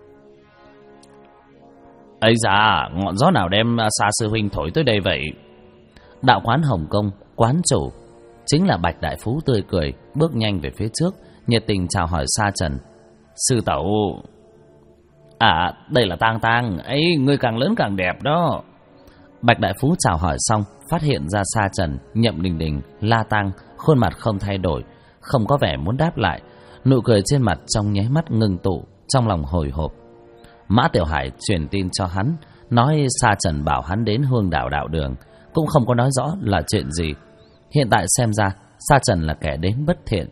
Ấy da, ngọn gió nào đem Sa sư huynh thổi tới đây vậy? Đạo quán Hồng Kông, quán chủ chính là Bạch Đại Phú tươi cười, bước nhanh về phía trước, nhiệt tình chào hỏi Sa Trần. Sư tẩu. À, đây là Tang Tang, ấy người càng lớn càng đẹp đó. Bạch Đại Phú chào hỏi xong, phát hiện ra Sa Trần, Nhậm Đình Đình, La Tang, khuôn mặt không thay đổi, không có vẻ muốn đáp lại. Nụ cười trên mặt trong nháy mắt ngừng tụ, trong lòng hồi hộp. Mã Tiểu Hải truyền tin cho hắn, nói Sa Trần bảo hắn đến Hương Đảo đạo đường, cũng không có nói rõ là chuyện gì. Hiện tại xem ra Sa Trần là kẻ đến bất thiện.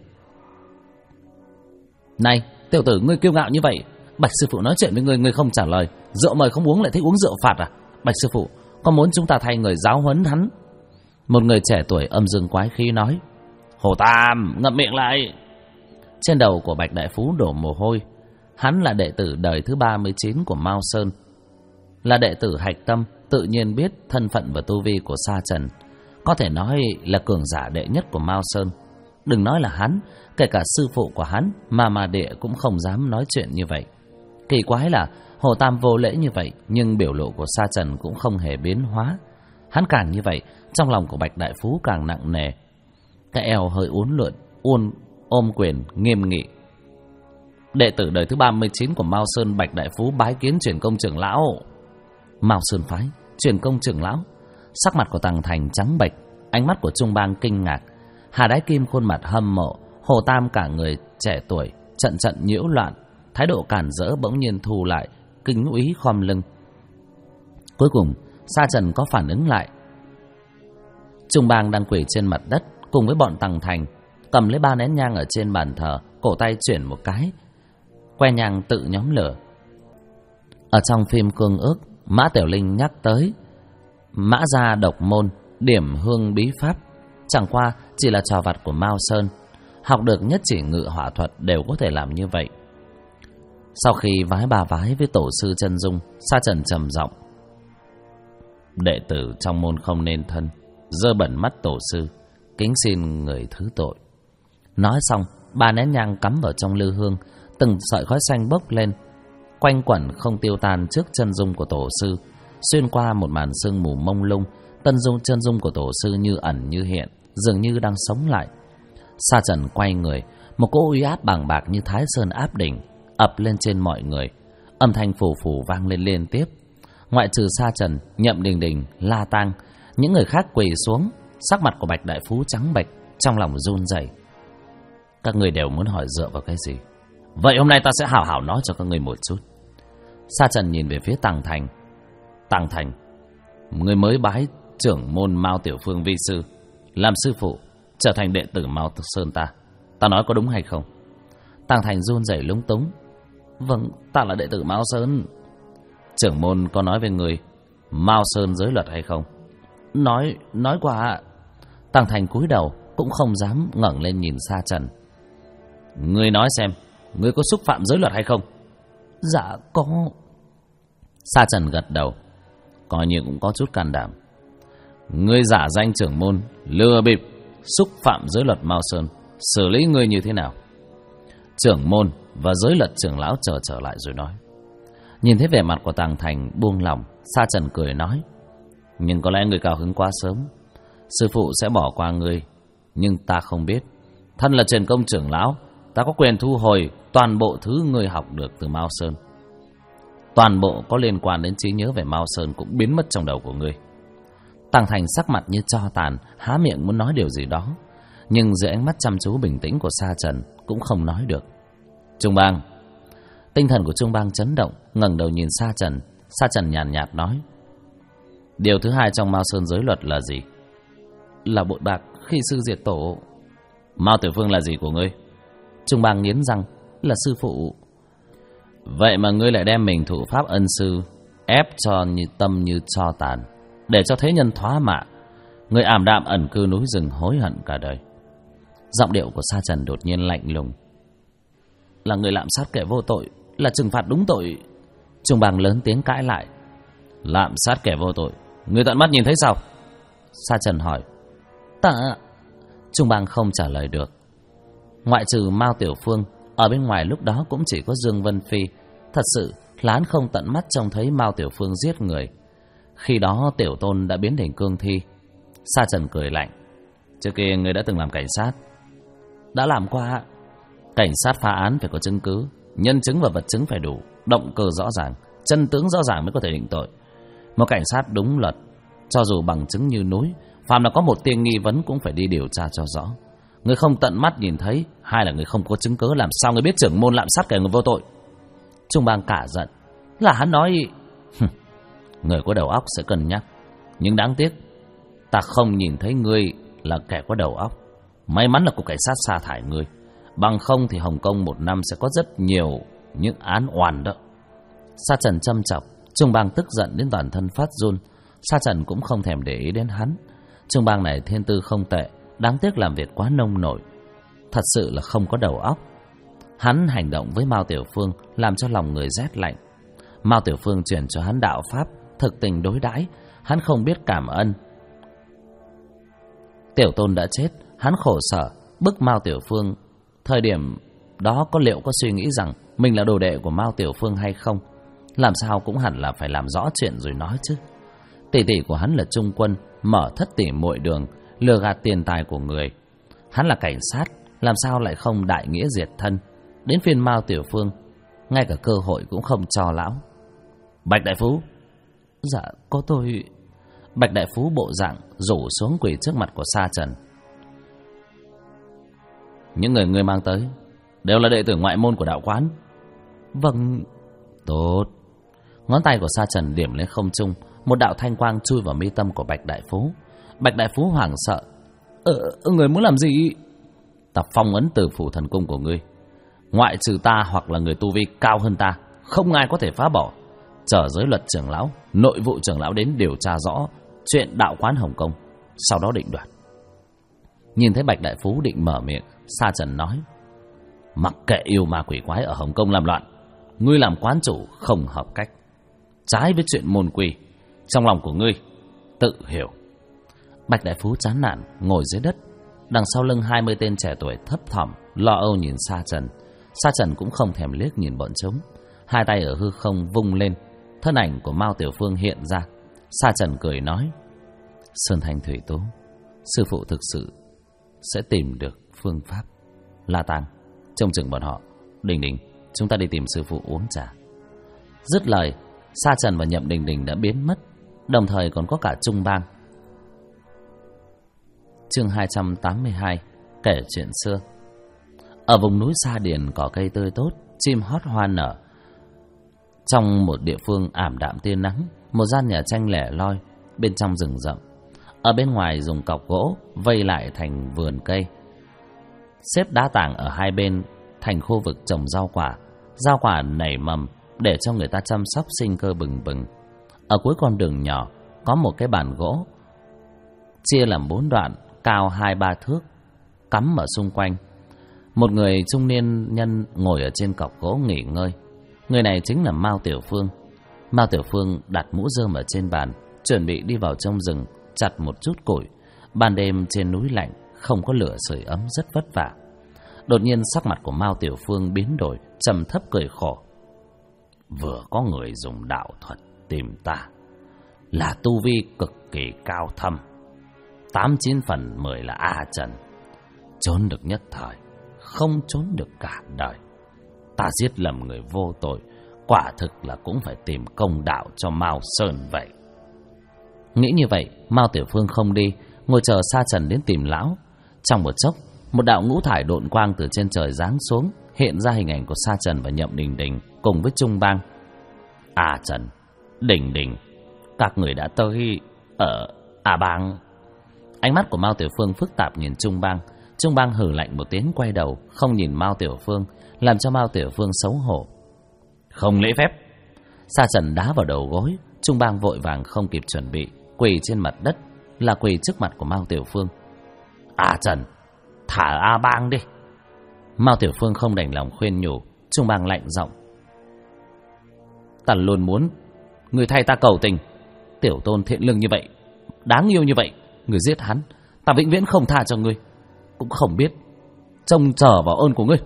Này, tiểu tử, ngươi kiêu ngạo như vậy, Bạch sư phụ nói chuyện với ngươi, ngươi không trả lời, rượu mời không uống lại thích uống rượu phạt à? Bạch sư phụ, có muốn chúng ta thay người giáo huấn hắn? Một người trẻ tuổi âm dương quái khí nói. Hồ Tam, ngậm miệng lại. Trên đầu của Bạch Đại Phú đổ mồ hôi. Hắn là đệ tử đời thứ 39 của Mao Sơn, là đệ tử hạch tâm, tự nhiên biết thân phận và tu vi của Sa Trần, có thể nói là cường giả đệ nhất của Mao Sơn. Đừng nói là hắn, kể cả sư phụ của hắn mà Địa cũng không dám nói chuyện như vậy. Kỳ quái là Hồ Tam vô lễ như vậy, nhưng biểu lộ của Sa Trần cũng không hề biến hóa. Hắn càng như vậy, trong lòng của Bạch Đại Phú càng nặng nề. Cái eo hơi uốn lượn, ôm quyền nghiêm nghị. Đệ tử đời thứ 39 của Mao Sơn Bạch Đại Phú bái kiến Truyền Công trưởng lão. Mao Sơn phái, Truyền Công trưởng lão. Sắc mặt của Tằng Thành trắng bệch, ánh mắt của Trung Bang kinh ngạc. Hà Đái Kim khuôn mặt hâm mộ. Hồ Tam cả người trẻ tuổi trận trận nhiễu loạn, thái độ cản rỡ bỗng nhiên thu lại, kính úy khom lưng. Cuối cùng Sa Trần có phản ứng lại. Trung Bang đang quỳ trên mặt đất cùng với bọn Tằng Thành, cầm lấy 3 nén nhang ở trên bàn thờ, cổ tay chuyển một cái, que nhang tự nhóm lửa. Ở trong phim Cương Ước, Mã Tiểu Linh nhắc tới Mã gia độc môn, điểm hương bí pháp, chẳng qua chỉ là trò vặt của Mao Sơn. Học được nhất chỉ ngự hỏa thuật đều có thể làm như vậy. Sau khi vái 3 vái với tổ sư Chân Dung, Sa Trần trầm giọng. Đệ tử trong môn không nên thân, dơ bẩn mắt tổ sư, kính xin người thứ tội. Nói xong 3 nén nhang cắm vào trong lư hương, từng sợi khói xanh bốc lên, quanh quẩn không tiêu tan trước chân dung của tổ sư. Xuyên qua một màn sương mù mông lung, chân dung của tổ sư như ẩn như hiện, dường như đang sống lại. Sa Trần quay người, một cỗ uy áp bàng bạc như Thái Sơn áp đỉnh ập lên trên mọi người. Âm thanh phù phù vang lên liên tiếp. Ngoại trừ Sa Trần, Nhậm Đình Đình, La Tang, những người khác quỳ xuống. Sắc mặt của Bạch Đại Phú trắng bệch, trong lòng run rẩy. Các người đều muốn hỏi dựa vào cái gì? Vậy hôm nay ta sẽ hảo hảo nói cho các người một chút. Sa Trần nhìn về phía Tằng Thành. Tằng Thành, người mới bái trưởng môn Mao Tiểu Phương vi sư, làm sư phụ, trở thành đệ tử Mao Sơn ta. Ta nói có đúng hay không? Tằng Thành run rẩy lúng túng. Vâng, ta là đệ tử Mao Sơn. Trưởng môn có nói với người Mao Sơn giới luật hay không? Nói qua. Tằng Thành cúi đầu, cũng không dám ngẩng lên nhìn Sa Trần. Ngươi nói xem, ngươi có xúc phạm giới luật hay không? Dạ có. Sa Trần gật đầu, coi như cũng có chút can đảm. Ngươi giả danh trưởng môn, lừa bịp, xúc phạm giới luật Mao Sơn, xử lý ngươi như thế nào? Trưởng môn và giới luật trưởng lão trở lại rồi nói. Nhìn thấy vẻ mặt của Tằng Thành buông lỏng, Sa Trần cười nói. Nhưng có lẽ ngươi cao hứng quá sớm. Sư phụ sẽ bỏ qua ngươi, nhưng ta không biết. Thân là Truyền Công trưởng lão, ta có quyền thu hồi toàn bộ thứ ngươi học được từ Mao Sơn. Toàn bộ có liên quan đến trí nhớ về Mao Sơn cũng biến mất trong đầu của ngươi. Tằng Thành sắc mặt như tro tàn, há miệng muốn nói điều gì đó, nhưng dưới ánh mắt chăm chú bình tĩnh của Sa Trần cũng không nói được. Trung Bang. Tinh thần của Trung Bang chấn động, ngẩng đầu nhìn Sa Trần. Sa Trần nhàn nhạt nói. Điều thứ hai trong Mao Sơn giới luật là gì? Là bội bạc khi sư diệt tổ. Mao Tiểu Phương là gì của ngươi? Trung Bang nghiến răng. Là sư phụ. Vậy mà ngươi lại đem mình thụ pháp ân sư ép cho như tâm như tro tàn, để cho thế nhân thoá mạ. Ngươi ảm đạm ẩn cư núi rừng, hối hận cả đời. Giọng điệu của Sa Trần đột nhiên lạnh lùng. Là người lạm sát kẻ vô tội, là trừng phạt đúng tội. Trung Bang lớn tiếng cãi lại. Lạm sát kẻ vô tội, ngươi tận mắt nhìn thấy sao? Sa Trần hỏi. Ta. Trung Bang không trả lời được. Ngoại trừ Mao Tiểu Phương, ở bên ngoài lúc đó cũng chỉ có Dương Vân Phi. Thật sự là hắn không tận mắt trông thấy Mao Tiểu Phương giết người. Khi đó Tiểu Tôn đã biến thành cương thi. Sa Trần cười lạnh. Trước kia ngươi đã từng làm cảnh sát. Đã làm qua. Cảnh sát phá án phải có chứng cứ, nhân chứng và vật chứng phải đủ, động cơ rõ ràng, chân tướng rõ ràng mới có thể định tội. Một cảnh sát đúng luật, cho dù bằng chứng như núi, phàm là có một tia nghi vấn cũng phải đi điều tra cho rõ. Người không tận mắt nhìn thấy, hay là người không có chứng cứ, làm sao người biết trưởng môn lạm sát kẻ người vô tội? Trung Bang cả giận. Là hắn nói. Người có đầu óc sẽ cân nhắc, nhưng đáng tiếc ta không nhìn thấy ngươi là kẻ có đầu óc. May mắn là cục cảnh sát sa thải ngươi, bằng không thì Hồng Kông một năm sẽ có rất nhiều những án oan đó. Sa Trần châm chọc. Trung Bang tức giận đến toàn thân phát run. Sa Trần cũng không thèm để ý đến hắn. Trung Bang này thiên tư không tệ, đáng tiếc làm việc quá nông nổi, thật sự là không có đầu óc. Hắn hành động với Mao Tiểu Phương làm cho lòng người rét lạnh. Mao Tiểu Phương truyền cho hắn đạo pháp, thực tình đối đãi, hắn không biết cảm ân. Tiểu Tôn đã chết, hắn khổ sở bức Mao Tiểu Phương. Thời điểm đó liệu có suy nghĩ rằng mình là đồ đệ của Mao Tiểu Phương hay không? Làm sao cũng hẳn là phải làm rõ chuyện rồi nói chứ. Tỷ tỷ của hắn là Trung Quân, mở thất tỷ muội đường, lừa gạt tiền tài của người. Hắn là cảnh sát, làm sao lại không đại nghĩa diệt thân? Đến phiên Mao Tiểu Phương, ngay cả cơ hội cũng không cho lão. Bạch Đại Phú. Dạ, có tôi. Bạch Đại Phú bộ dạng rủ xuống quỳ trước mặt của Sa Trần. Những người ngươi mang tới đều là đệ tử ngoại môn của đạo quán. Vâng. Tốt. Ngón tay của Sa Trần điểm lên không trung, một đạo thanh quang chui vào mi tâm của Bạch Đại Phú. Bạch Đại Phú hoảng sợ. Người muốn làm gì? Ta phong ấn Tử Phủ thần cung của ngươi, ngoại trừ ta hoặc là người tu vi cao hơn ta, không ai có thể phá bỏ. Chờ giới luật trưởng lão, nội vụ trưởng lão đến điều tra rõ chuyện đạo quán Hồng Kông, sau đó định đoạt. Nhìn thấy Bạch Đại Phú định mở miệng, Sa Trần nói. Mặc kệ yêu ma quỷ quái ở Hồng Kông làm loạn, ngươi làm quán chủ không hợp cách, trái với chuyện môn quy, trong lòng của ngươi tự hiểu. Bạch Đại Phú chán nản ngồi dưới đất. Đằng sau lưng 20 tên trẻ tuổi thấp thỏm lo âu nhìn Sa Trần. Sa Trần cũng không thèm liếc nhìn bọn chúng, hai tay ở hư không vung lên, thân ảnh của Mao Tiểu Phương hiện ra. Sa Trần cười nói: Sơn Thanh Thủy Tú, sư phụ thực sự sẽ tìm được phương pháp. La Tang, trông chừng bọn họ. Đình Đình, chúng ta đi tìm sư phụ uống trà. Dứt lời, Sa Trần và Nhậm Đình Đình đã biến mất, đồng thời còn có cả Trung Bang. Chương 282, kể chuyện xưa. Ở vùng núi Sa Điền, cỏ cây tươi tốt, chim hót hoa nở. Trong một địa phương ảm đạm tia nắng, một gian nhà tranh lẻ loi bên trong rừng rậm. Ở bên ngoài dùng cọc gỗ vây lại thành vườn cây, xếp đá tảng ở hai bên thành khu vực trồng rau quả. Rau quả nảy mầm để cho người ta chăm sóc sinh cơ bừng bừng. Ở cuối con đường nhỏ có một cái bàn gỗ chia làm 4 đoạn, cao 2-3 thước, cắm ở xung quanh. Một người trung niên nhân ngồi ở trên cọc gỗ nghỉ ngơi. Người này chính là Mao Tiểu Phương. Mao Tiểu Phương đặt mũ rơm ở trên bàn, chuẩn bị đi vào trong rừng chặt một chút củi. Ban đêm trên núi lạnh, không có lửa sưởi ấm, rất vất vả. Đột nhiên sắc mặt của Mao Tiểu Phương biến đổi, trầm thấp cười khổ. Vừa có người dùng đạo thuật tìm ta, là tu vi cực kỳ cao thâm, 8-9 phần 10 là A Trần. Trốn được nhất thời, không trốn được cả đời. Ta giết lầm người vô tội, quả thực là cũng phải tìm công đạo cho Mao Sơn vậy. Nghĩ như vậy, Mao Tiểu Phương không đi, ngồi chờ Sa Trần đến tìm lão. Trong một chốc, một đạo ngũ thải độn quang từ trên trời giáng xuống, hiện ra hình ảnh của Sa Trần và Nhậm Đình Đình cùng với Trung Bang. A Trần, Đình Đình, các người đã tới ở A Bang. Ánh mắt của Mao Tiểu Phương phức tạp nhìn Trung Bang. Trung Bang hừ lạnh một tiếng, quay đầu không nhìn Mao Tiểu Phương, làm cho Mao Tiểu Phương xấu hổ. Không lễ phép. Sa Trần đá vào đầu gối. Trung Bang vội vàng không kịp chuẩn bị, quỳ trên mặt đất, là quỳ trước mặt của Mao Tiểu Phương. A Trần, thả A Bang đi. Mao Tiểu Phương không đành lòng khuyên nhủ. Trung Bang lạnh giọng: Ta luôn muốn người thay ta cầu tình. Tiểu tôn thiện lương như vậy, đáng yêu như vậy, người giết hắn, ta vĩnh viễn không tha cho ngươi. Cũng không biết trông chờ vào ơn của ngươi.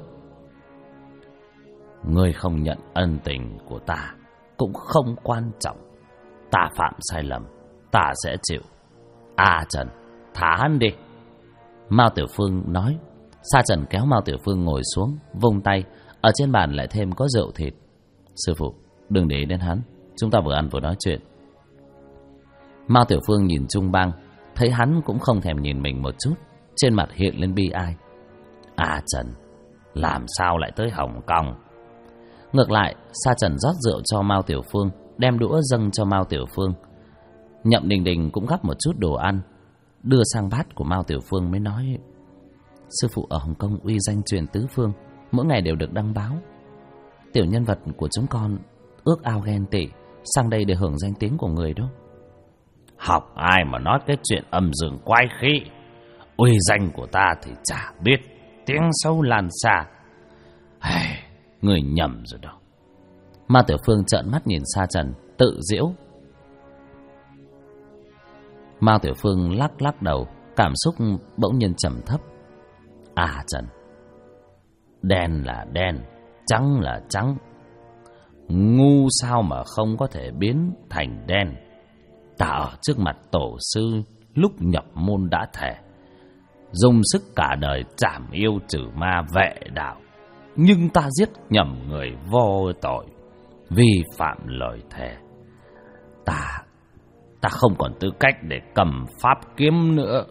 Ngươi không nhận ân tình của ta cũng không quan trọng. Ta phạm sai lầm, ta sẽ chịu. A Trần, thả hắn đi. Mao Tiểu Phương nói. Sa Trần kéo Mao Tiểu Phương ngồi xuống, vung tay. Ở trên bàn lại thêm có rượu thịt. Sư phụ, đừng để ý đến hắn, chúng ta vừa ăn vừa nói chuyện. Mao Tiểu Phương nhìn Trung Bang, thấy hắn cũng không thèm nhìn mình một chút, trên mặt hiện lên bi ai. A Trần, làm sao lại tới Hồng Kông? Ngược lại, Sa Trần rót rượu cho Mao Tiểu Phương, đem đũa dâng cho Mao Tiểu Phương. Nhậm Đình Đình cũng gắp một chút đồ ăn, đưa sang bát của Mao Tiểu Phương mới nói: Sư phụ ở Hồng Kông uy danh truyền tứ phương, mỗi ngày đều được đăng báo. Tiểu nhân vật của chúng con ước ao ghen tị, sang đây để hưởng danh tiếng của người đó. Học ai mà nói cái chuyện âm dương quái khí. Uy danh của ta thì chả biết, tiếng xấu lan xa. Người nhầm rồi đó. Mao Tiểu Phương trợn mắt nhìn Sa Trần, tự giễu. Mao Tiểu Phương lắc lắc đầu, cảm xúc bỗng nhiên trầm thấp. A Trần, đen là đen, trắng là trắng, ngu sao mà không có thể biến thành đen. Ta ở trước mặt tổ sư lúc nhập môn đã thề dùng sức cả đời trảm yêu trừ ma vệ đạo, nhưng ta giết nhầm người vô tội, vi phạm lời thề. Ta không còn tư cách để cầm pháp kiếm nữa.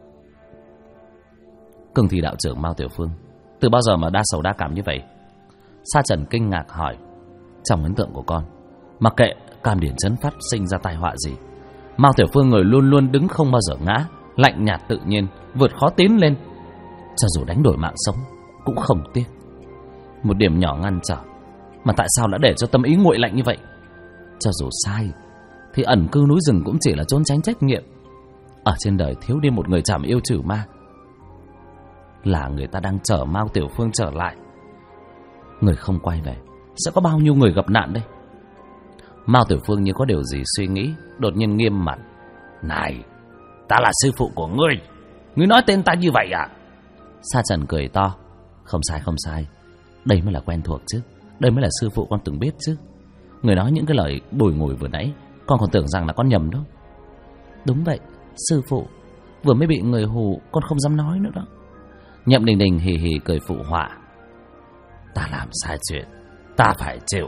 Cường Thi đạo trưởng Mao Tiểu Phương, từ bao giờ mà đa sầu đa cảm như vậy? Sa Trần kinh ngạc hỏi. Trong ấn tượng của con, mặc kệ Cam Điển Chấn Phát sinh ra tai họa gì, Mao Tiểu Phương người luôn luôn đứng không bao giờ ngã, lạnh nhạt tự nhiên, vượt khó tiến lên. Cho dù đánh đổi mạng sống cũng không tiếc. Một điểm nhỏ ngăn trở, mà tại sao đã để cho tâm ý nguội lạnh như vậy? Cho dù sai thì ẩn cư núi rừng cũng chỉ là trốn tránh trách nhiệm. Ở trên đời thiếu đi một người trảm yêu trừ ma, là người ta đang chờ Mao Tiểu Phương trở lại. Người không quay về, sẽ có bao nhiêu người gặp nạn đây? Mao Tiểu Phương như có điều gì suy nghĩ, đột nhiên nghiêm mặt. Này, ta là sư phụ của ngươi, Ngươi nói tên ta như vậy à? Sa Trần cười to. Không sai. Đây mới là quen thuộc chứ. Đây mới là sư phụ con từng biết chứ. Người nói những cái lời bùi ngùi vừa nãy, con còn tưởng rằng là con nhầm đó. Đúng vậy, sư phụ. Vừa mới bị người hù, con không dám nói nữa đó. Nhậm Đình Đình hì hì cười phụ họa. Ta làm sai chuyện, ta phải chịu.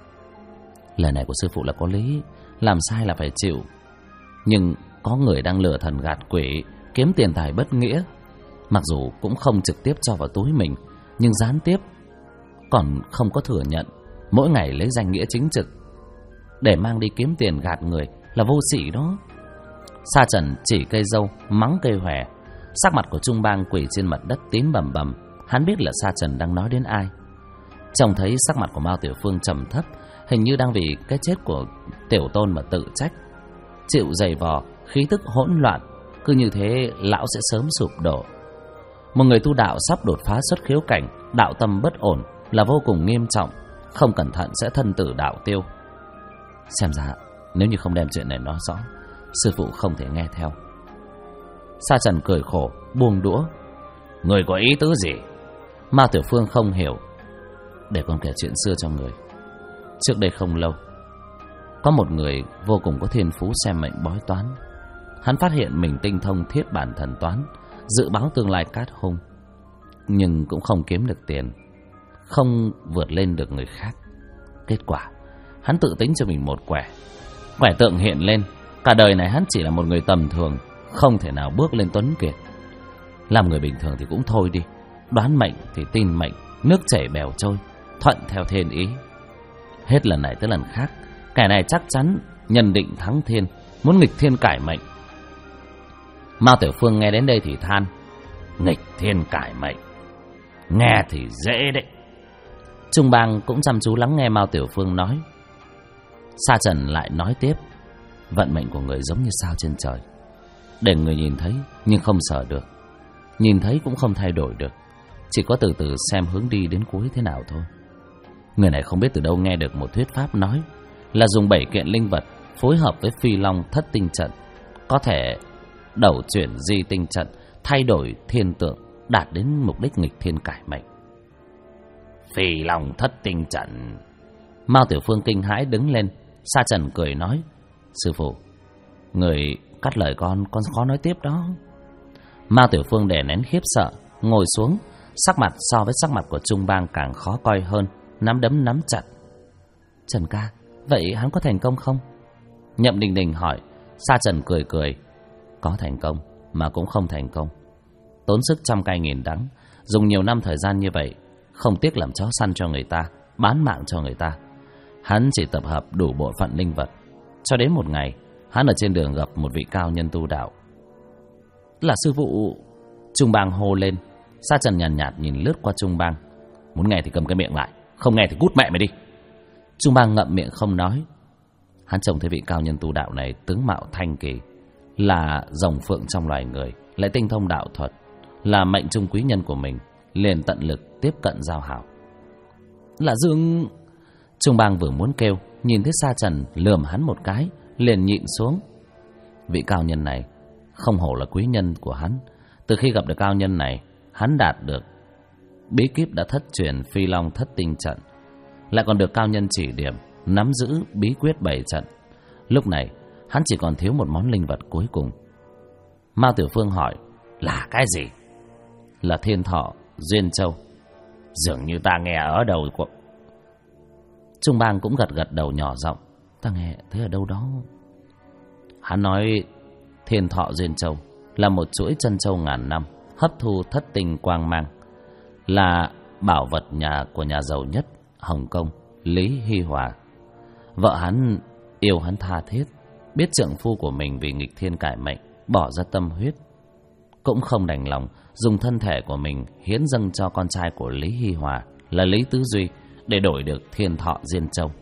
Lời này của sư phụ là có lý. Làm sai là phải chịu. Nhưng có người đang lừa thần gạt quỷ, kiếm tiền tài bất nghĩa. Mặc dù cũng không trực tiếp cho vào túi mình, nhưng gián tiếp còn không có thừa nhận. Mỗi ngày lấy danh nghĩa chính trực để mang đi kiếm tiền gạt người là vô sỉ đó. Sa Trần chỉ cây dâu mắng cây hòe. Sắc mặt của Trung Bang quỳ trên mặt đất tím bầm bầm. Hắn biết là Sa Trần đang nói đến ai. Trông thấy sắc mặt của Mao Tiểu Phương trầm thấp, hình như đang vì cái chết của tiểu tôn mà tự trách, chịu giày vò, khí tức hỗn loạn. Cứ như thế lão sẽ sớm sụp đổ. Một người tu đạo sắp đột phá xuất khiếu cảnh, đạo tâm bất ổn là vô cùng nghiêm trọng, không cẩn thận sẽ thân tử đạo tiêu. Xem ra nếu như không đem chuyện này nói rõ, sư phụ không thể nghe theo. Sa Trần cười khổ buông đũa. Người có ý tứ gì? Mao Tiểu Phương không hiểu. Để con kể chuyện xưa cho người. Trước đây không lâu, có một người vô cùng có thiên phú xem mệnh bói toán. Hắn phát hiện mình tinh thông thiết bản thần toán, dự báo tương lai cát hung, nhưng cũng không kiếm được tiền, không vượt lên được người khác. Kết quả hắn tự tính cho mình một quẻ. Quẻ tượng hiện lên, cả đời này hắn chỉ là một người tầm thường, không thể nào bước lên tuấn kiệt. Làm người bình thường thì cũng thôi đi, đoán mệnh thì tin mệnh, nước chảy bèo trôi, thuận theo thiên ý. Hết lần này tới lần khác, kẻ này chắc chắn nhân định thắng thiên, muốn nghịch thiên cải mệnh. Mao Tiểu Phương nghe đến đây thì than. Nghịch thiên cải mệnh, nghe thì dễ đấy. Trung Bang cũng chăm chú lắng nghe Mao Tiểu Phương nói. Sa Trần lại nói tiếp. Vận mệnh của người giống như sao trên trời, để người nhìn thấy nhưng không sờ được, nhìn thấy cũng không thay đổi được, chỉ có từ từ xem hướng đi đến cuối thế nào thôi. Người này không biết từ đâu nghe được một thuyết pháp nói là dùng 7 kiện linh vật phối hợp với Phi Long Thất Tinh Trận, có thể đẩu chuyển di tinh trận, thay đổi thiên tượng, đạt đến mục đích nghịch thiên cải mệnh. Phi Long Thất Tinh Trận. Mao Tiểu Phương kinh hãi đứng lên. Sa Trần cười nói. Sư phụ, người cắt lời con khó nói tiếp đó. Mao Tiểu Phương đè nén khiếp sợ, ngồi xuống. Sắc mặt so với sắc mặt của Trung Bang càng khó coi hơn, nắm đấm nắm chặt. Trần ca, vậy hắn có thành công không? Nhậm Đình Đình hỏi. Sa Trần cười cười. Có thành công mà cũng không thành công. Tốn sức trăm cay nghìn đắng, dùng nhiều năm thời gian như vậy, không tiếc làm chó săn cho người ta, bán mạng cho người ta. Hắn chỉ tập hợp đủ bộ phận linh vật. Cho đến một ngày, hắn ở trên đường gặp một vị cao nhân tu đạo. Là sư phụ. Trung Bang hô lên. Sa Trần nhàn nhạt nhìn lướt qua Trung Bang. Muốn nghe thì cầm cái miệng lại, không nghe thì cút mẹ mày đi. Trung Bang ngậm miệng không nói. Hắn trông thấy vị cao nhân tu đạo này tướng mạo thanh kỳ, là rồng phượng trong loài người, lại tinh thông đạo thuật, là mệnh trung quý nhân của mình, liền tận lực tiếp cận giao hảo. Là Dương. Trung Bang vừa muốn kêu, nhìn thấy Sa Trần lườm hắn một cái, liền nhịn xuống. Vị cao nhân này không hổ là quý nhân của hắn. Từ khi gặp được cao nhân này, hắn đạt được bí kíp đã thất truyền Phi Long Thất Tinh Trận, lại còn được cao nhân chỉ điểm, nắm giữ bí quyết 7 trận. Lúc này hắn chỉ còn thiếu một món linh vật cuối cùng. Mao Tiểu Phương hỏi. Là cái gì? Là Thiên Thọ Duyên Châu. Dường như ta nghe ở đâu của... Trung Bang cũng gật đầu nhỏ giọng. Ta nghe thấy ở đâu đó. Hắn nói Thiên Thọ Duyên Châu là một chuỗi chân châu ngàn năm, hấp thu thất tinh quang mang, là bảo vật của nhà giàu nhất Hồng Kông, Lý Hy Hòa. Vợ hắn yêu hắn tha thiết, biết trượng phu của mình vì nghịch thiên cải mệnh bỏ ra tâm huyết, cũng không đành lòng dùng thân thể của mình hiến dâng cho con trai của Lý Hy Hòa là Lý Tứ Duy để đổi được Thiên Thọ Diên Châu.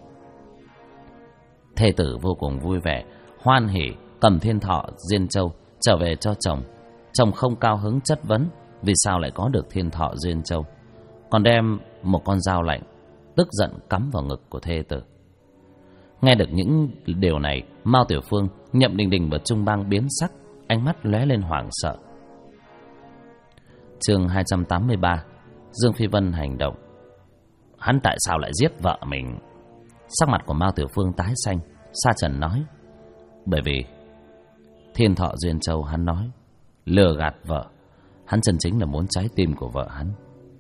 Thê tử vô cùng vui vẻ, hoan hỉ cầm Thiên Thọ Diên Châu trở về cho chồng. Chồng không cao hứng chất vấn vì sao lại có được Thiên Thọ Duyên Châu, còn đem một con dao lạnh tức giận cắm vào ngực của thê tử. Nghe được những điều này, Mao Tiểu Phương, Nhậm Đình Đình và Trung Bang biến sắc, ánh mắt lóe lên hoảng sợ. Chương 283. Dương Phi Vân hành động. Hắn tại sao lại giết vợ mình? Sắc mặt của Mao Tiểu Phương tái xanh. Sa Trần nói: bởi vì Thiên Thọ Duyên Châu, hắn nói, lừa gạt vợ. Hắn chân chính là muốn trái tim của vợ hắn.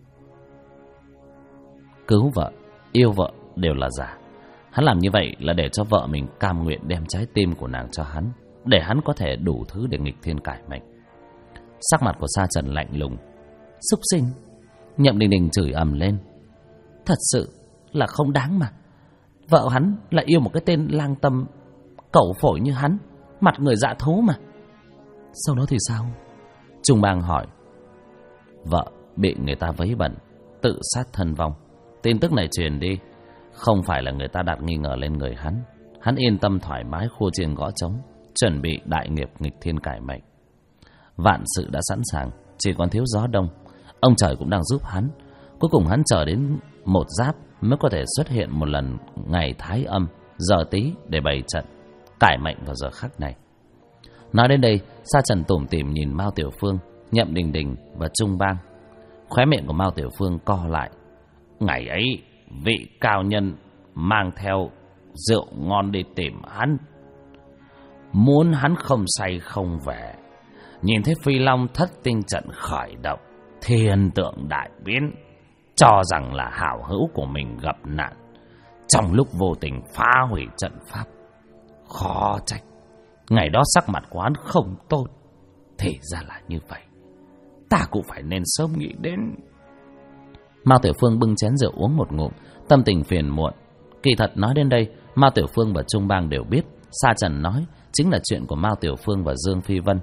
Cứu vợ, yêu vợ đều là giả. Hắn làm như vậy là để cho vợ mình cam nguyện đem trái tim của nàng cho hắn, để hắn có thể đủ thứ để nghịch thiên cải mệnh. Sắc mặt của Sa Trần lạnh lùng. Súc sinh! Nhậm Đình Đình chửi ầm lên. Thật sự là không đáng mà. Vợ hắn là yêu một cái tên lang tâm cẩu phổi như hắn, mặt người dạ thú mà. Sau đó thì sao? Trung Bang hỏi. Vợ bị người ta vấy bẩn, tự sát thân vong. Tin tức này truyền đi, không phải là người ta đặt nghi ngờ lên người hắn. Hắn yên tâm thoải mái khua chiêng gõ trống, chuẩn bị đại nghiệp nghịch thiên cải mệnh. Vạn sự đã sẵn sàng, chỉ còn thiếu gió đông. Ông trời cũng đang giúp hắn. Cuối cùng hắn chờ đến một giáp mới có thể xuất hiện một lần ngày Thái Âm, giờ Tý để bày trận cải mệnh vào giờ khắc này. Nói đến đây, Sa Trần tủm tỉm nhìn Mao Tiểu Phương, Nhậm Đình Đình và Trung Bang. Khóe miệng của Mao Tiểu Phương co lại. Ngày ấy, vị cao nhân mang theo rượu ngon đi tìm hắn, muốn hắn không say không về. Nhìn thấy Phi Long thất tinh trận khởi động, thiên tượng đại biến, cho rằng là hảo hữu của mình gặp nạn, trong lúc vô tình phá hủy trận pháp. Khó trách ngày đó sắc mặt của hắn không tốt. Thì ra là như vậy, ta cũng phải nên sớm nghĩ đến. Mao Tiểu Phương bưng chén rượu uống một ngụm, tâm tình phiền muộn. Kỳ thật nói đến đây, Mao Tiểu Phương và Trung Bang đều biết Sa Trần nói chính là chuyện của Mao Tiểu Phương và Dương Phi Vân.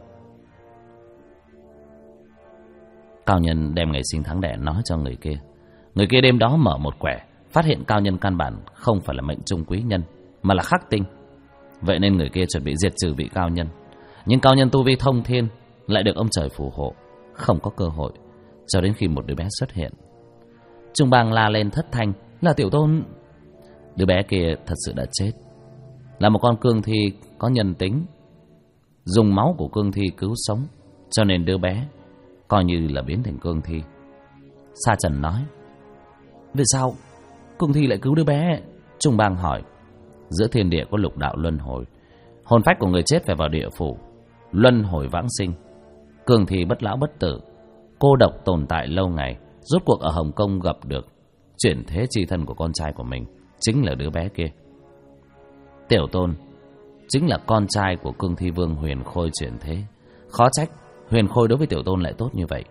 Cao nhân đem ngày sinh tháng đẻ nói cho người kia. Người kia đêm đó mở một quẻ, phát hiện cao nhân căn bản không phải là mệnh trung quý nhân, mà là khắc tinh. Vậy nên người kia chuẩn bị diệt trừ vị cao nhân. Nhưng cao nhân tu vi thông thiên lại được ông trời phù hộ, không có cơ hội, cho đến khi một đứa bé xuất hiện. Trung Bang la lên thất thanh, là Tiểu Tôn. Đứa bé kia thật sự đã chết, là một con cương thi có nhân tính, dùng máu của cương thi cứu sống, cho nên đứa bé coi như là biến thành cương thi. Sa Trần nói. Vì sao cương thi lại cứu đứa bé? Trung Bang hỏi. Giữa thiên địa có lục đạo luân hồi, hồn phách của người chết phải vào địa phủ luân hồi vãng sinh. Cương thi bất lão bất tử, cô độc tồn tại lâu ngày, rốt cuộc ở Hồng Kông gặp được chuyển thế chi thân của con trai của mình, chính là đứa bé kia. Tiểu Tôn chính là con trai của cương thi vương Huyền Khôi chuyển thế. Khó trách Huyền Khôi đối với Tiểu Tôn lại tốt như vậy.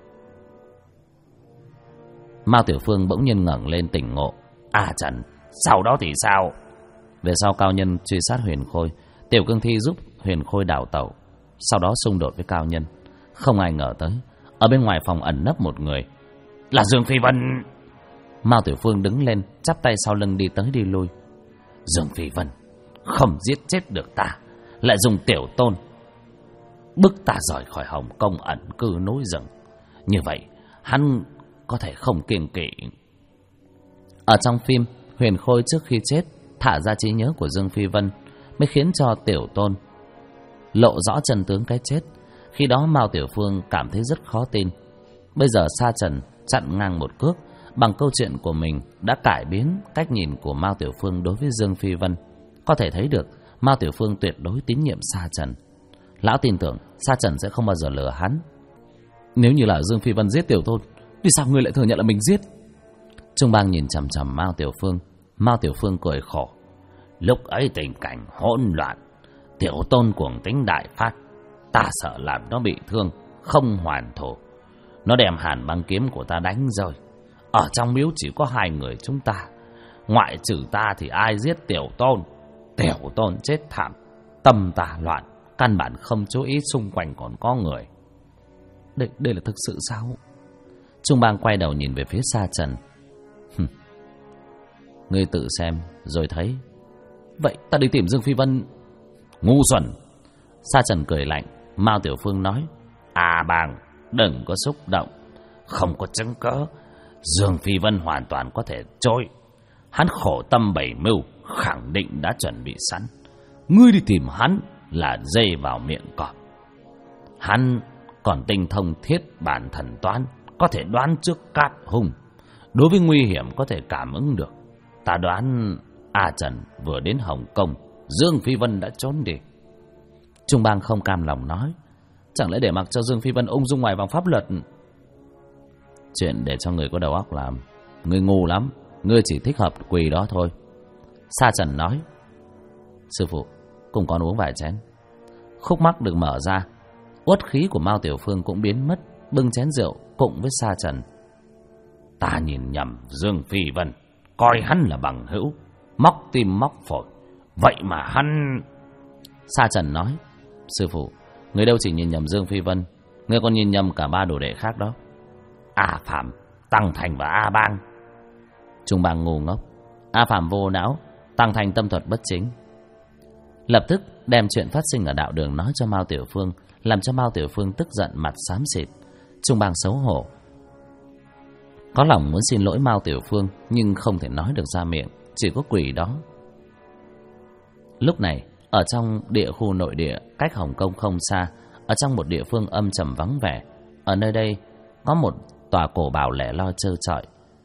Mao Tiểu Phương bỗng nhiên ngẩng lên tỉnh ngộ. À Trần, sau đó thì sao? Về sau cao nhân truy sát Huyền Khôi, tiểu cương thi giúp Huyền Khôi đào tẩu, sau đó xung đột với cao nhân. Không ai ngờ tới, ở bên ngoài phòng ẩn nấp một người. Là Dương Phi Vân. Mao Tiểu Phương đứng lên, chắp tay sau lưng đi tới đi lui. Dương Phi Vân không giết chết được ta, lại dùng Tiểu Tôn bức ta rời khỏi Hồng Kông ẩn cư núi rừng. Như vậy hắn có thể không kiêng kỵ. Ở trong phim, Huyền Khôi trước khi chết thả ra trí nhớ của Dương Phi Vân, mới khiến cho Tiểu Tôn lộ rõ chân tướng cái chết. Khi đó Mao Tiểu Phương cảm thấy rất khó tin. Bây giờ Sa Trần chặn ngang một cước, bằng câu chuyện của mình đã cải biến cách nhìn của Mao Tiểu Phương đối với Dương Phi Vân. Có thể thấy được Mao Tiểu Phương tuyệt đối tín nhiệm Sa Trần. Lão tin tưởng Sa Trần sẽ không bao giờ lừa hắn. Nếu như là Dương Phi Vân giết Tiểu Tôn, vì sao ngươi lại thừa nhận là mình giết? Trung Bang nhìn chằm chằm Mao Tiểu Phương. Mao Tiểu Phương cười khổ. Lúc ấy tình cảnh hỗn loạn, Tiểu Tôn cuồng tính đại phát, ta sợ làm nó bị thương, không hoàn thổ. Nó đem hàn băng kiếm của ta đánh rơi. Ở trong miếu chỉ có hai người chúng ta, ngoại trừ ta thì ai giết Tiểu Tôn? Tiểu Tôn chết thảm, tâm ta loạn, căn bản không chú ý xung quanh còn có người. Đây là thực sự sao? Trung Bang quay đầu nhìn về phía Sa Trần. Ngươi tự xem rồi thấy. Vậy ta đi tìm Dương Phi Vân. Ngu xuẩn. Sa Trần cười lạnh. Mao Tiểu Phương nói. À Bang, đừng có xúc động. Không có chứng cớ, Dương Phi Vân hoàn toàn có thể trôi. Hắn khổ tâm bày mưu, khẳng định đã chuẩn bị sẵn. Ngươi đi tìm hắn là dây vào miệng cọp. Hắn còn tinh thông thiết bản thần toán, có thể đoán trước cát hung, đối với nguy hiểm có thể cảm ứng được. Ta đoán A Trần vừa đến Hồng Kông, Dương Phi Vân đã trốn đi. Trung Bang không cam lòng nói, chẳng lẽ để mặc cho Dương Phi Vân ung dung ngoài vòng pháp luật? Chuyện để cho người có đầu óc làm. Ngươi ngu lắm, ngươi chỉ thích hợp quỳ đó thôi. Sa Trần nói, sư phụ, cùng con uống vài chén. Khúc mắc được mở ra, uất khí của Mao Tiểu Phương cũng biến mất, bưng chén rượu cùng với Sa Trần. Ta nhìn nhầm Dương Phi Vân, coi hắn là bằng hữu, móc tim móc phổi, vậy mà hắn... Sa Trần nói, sư phụ, người đâu chỉ nhìn nhầm Dương Phi Vân, người còn nhìn nhầm cả ba đồ đệ khác đó. A Phạm, Tăng Thành và A Bang. Trung Bang ngu ngốc, A Phạm vô não, Tăng Thành tâm thuật bất chính. Lập tức đem chuyện phát sinh ở đạo đường nói cho Mao Tiểu Phương, làm cho Mao Tiểu Phương tức giận mặt xám xịt. Trung Bang xấu hổ, có lòng muốn xin lỗi Mao Tiểu Phương nhưng không thể nói được ra miệng, chỉ có quỷ đó. Lúc này ở trong địa khu nội địa cách Hồng Kông không xa, ở trong một địa phương âm trầm vắng vẻ, ở nơi đây có một tòa cổ bảo lẻ loi trơ trọi.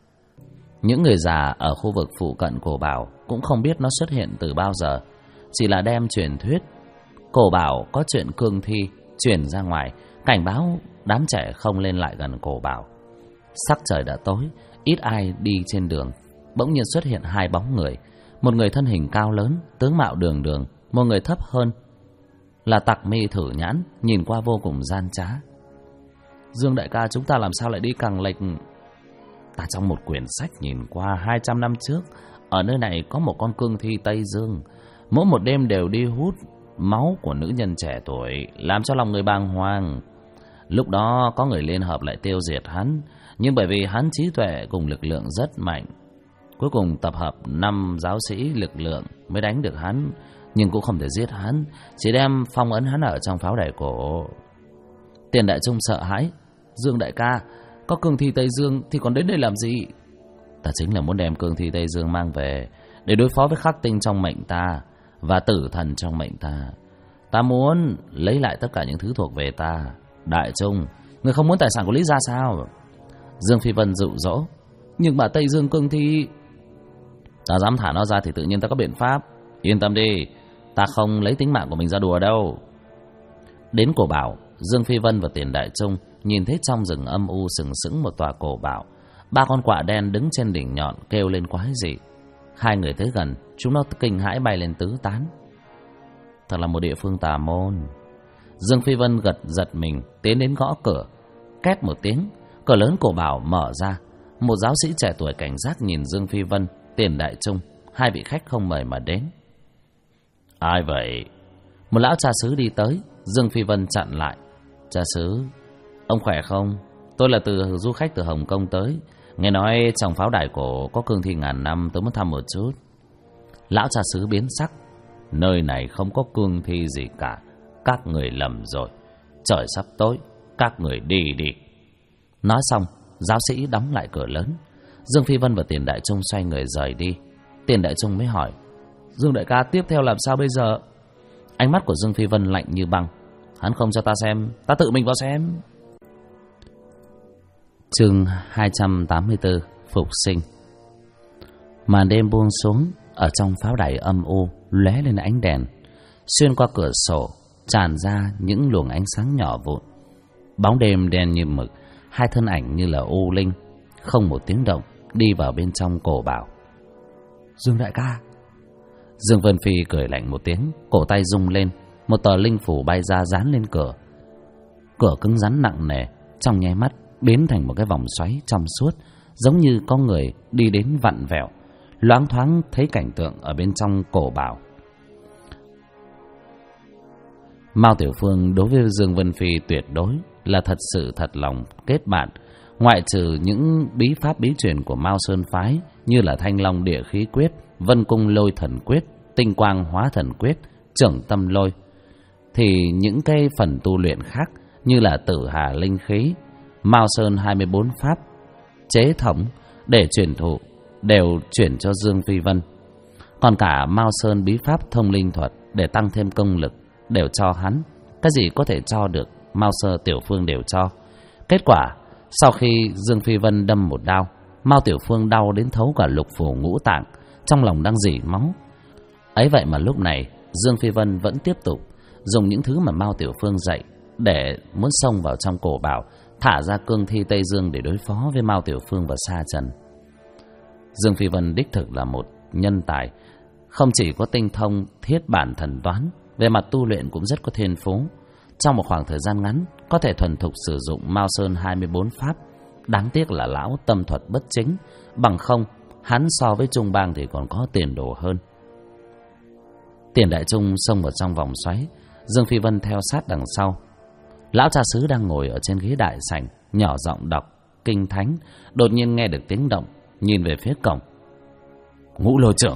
Những người già ở khu vực phụ cận cổ bảo cũng không biết nó xuất hiện từ bao giờ, chỉ là đem truyền thuyết cổ bảo có chuyện cương thi truyền ra ngoài, cảnh báo đám trẻ không lên lại gần cổ bảo. Sắc trời đã tối, ít ai đi trên đường, bỗng nhiên xuất hiện hai bóng người. Một người thân hình cao lớn, tướng mạo đường đường, một người thấp hơn là Tặc Mi Thử Nhãn, nhìn qua vô cùng gian trá. Dương đại ca, chúng ta làm sao lại đi càng lệch? Ta trong một quyển sách nhìn qua 200 năm trước, ở nơi này có một con cương thi Tây Dương, mỗi một đêm đều đi hút máu của nữ nhân trẻ tuổi, làm cho lòng người bàng hoàng. Lúc đó có người liên hợp lại tiêu diệt hắn, nhưng bởi vì hắn trí tuệ cùng lực lượng rất mạnh, cuối cùng tập hợp 5 giáo sĩ lực lượng mới đánh được hắn, nhưng cũng không thể giết hắn, chỉ đem phong ấn hắn ở trong pháo đài cổ. Tiền Đại Trung sợ hãi, Dương đại ca, có cương thi Tây Dương thì còn đến đây làm gì? Ta chính là muốn đem cương thi Tây Dương mang về để đối phó với khắc tinh trong mệnh ta và tử thần trong mệnh ta. Ta muốn lấy lại tất cả những thứ thuộc về ta. Đại Trung, người không muốn tài sản của Lý gia sao? Dương Phi Vân dụ dỗ, nhưng mà Tây Dương cương thi, ta dám thả nó ra thì tự nhiên ta có biện pháp. Yên tâm đi, ta không lấy tính mạng của mình ra đùa đâu. Đến cổ bảo, Dương Phi Vân và Tiền Đại Trung nhìn thấy trong rừng âm u sừng sững một tòa cổ bảo, 3 con quạ đen đứng trên đỉnh nhọn kêu lên quái dị. Hai người tới gần, chúng nó kinh hãi bay lên tứ tán. Thật là một địa phương tà môn. Dương Phi Vân giật mình tiến đến gõ cửa. Két một tiếng, cửa lớn cổ bảo mở ra. Một giáo sĩ trẻ tuổi cảnh giác nhìn Dương Phi Vân, Tiền Đại Trung, hai vị khách không mời mà đến. Ai vậy? Một lão cha xứ đi tới. Dương Phi Vân chặn lại. Cha xứ, ông khỏe không? Tôi là du khách từ Hồng Kông tới, nghe nói trong pháo đài cổ có cương thi ngàn năm, tôi muốn thăm một chút. Lão cha xứ biến sắc. Nơi này không có cương thi gì cả, các người lầm rồi. Trời sắp tối, các người đi đi. Nói xong, giáo sĩ đóng lại cửa lớn. Dương Phi Vân và Tiền Đại Trung xoay người rời đi. Tiền Đại Trung mới hỏi, Dương đại ca, tiếp theo làm sao bây giờ? Ánh mắt của Dương Phi Vân lạnh như băng. Hắn không cho ta xem, ta tự mình vào xem. Chương 284, Phục sinh. Màn đêm buông xuống, ở trong pháo đài âm u lóe lên ánh đèn. Xuyên qua cửa sổ tràn ra những luồng ánh sáng nhỏ vụn. Bóng đêm đen như mực, hai thân ảnh như là u linh, không một tiếng động đi vào bên trong cổ bảo. Dương đại ca. Dương Vân Phi cười lạnh một tiếng, cổ tay rung lên, một tờ linh phủ bay ra dán lên cửa. Cửa cứng rắn nặng nề, trong nháy mắt biến thành một cái vòng xoáy trong suốt, giống như có người đi đến vặn vẹo. Loáng thoáng thấy cảnh tượng ở bên trong cổ bảo. Mao Tiểu Phương đối với Dương Vân Phi tuyệt đối là thật sự thật lòng kết bạn, ngoại trừ những bí pháp bí truyền của Mao Sơn phái như là Thanh Long Địa Khí Quyết, Vân Cung Lôi Thần Quyết, Tinh Quang Hóa Thần Quyết, Trưởng Tâm Lôi, thì những cái phần tu luyện khác như là Tử Hà Linh Khí, Mao Sơn 24 pháp chế thống để truyền thụ đều chuyển cho Dương Phi Vân. Còn cả Mao Sơn bí pháp thông linh thuật để tăng thêm công lực đều cho hắn. Cái gì có thể cho được, Mao Sơ Tiểu Phương đều cho. Kết quả Sau khi Dương Phi Vân đâm một đao, Mao Tiểu Phương đau đến thấu cả lục phủ ngũ tạng, trong lòng đang rỉ máu. Ấy vậy mà lúc này Dương Phi Vân vẫn tiếp tục dùng những thứ mà Mao Tiểu Phương dạy để muốn xông vào trong cổ bảo, thả ra cương thi Tây Dương để đối phó với Mao Tiểu Phương và Sa Trần. Dương Phi Vân đích thực là một nhân tài, không chỉ có tinh thông thiết bản thần toán, về mặt tu luyện cũng rất có thiên phú. Trong một khoảng thời gian ngắn có thể thuần thục sử dụng Mao Sơn 24 pháp. Đáng tiếc là lão tâm thuật bất chính, bằng không hắn so với Trung Bang thì còn có tiền đồ hơn. Tiền Đại Trung xông vào trong vòng xoáy, Dương Phi Vân theo sát đằng sau. Lão cha xứ đang ngồi ở trên ghế đại sảnh, nhỏ giọng đọc kinh thánh, đột nhiên nghe được tiếng động, nhìn về phía cổng. Ngũ Lôi trưởng!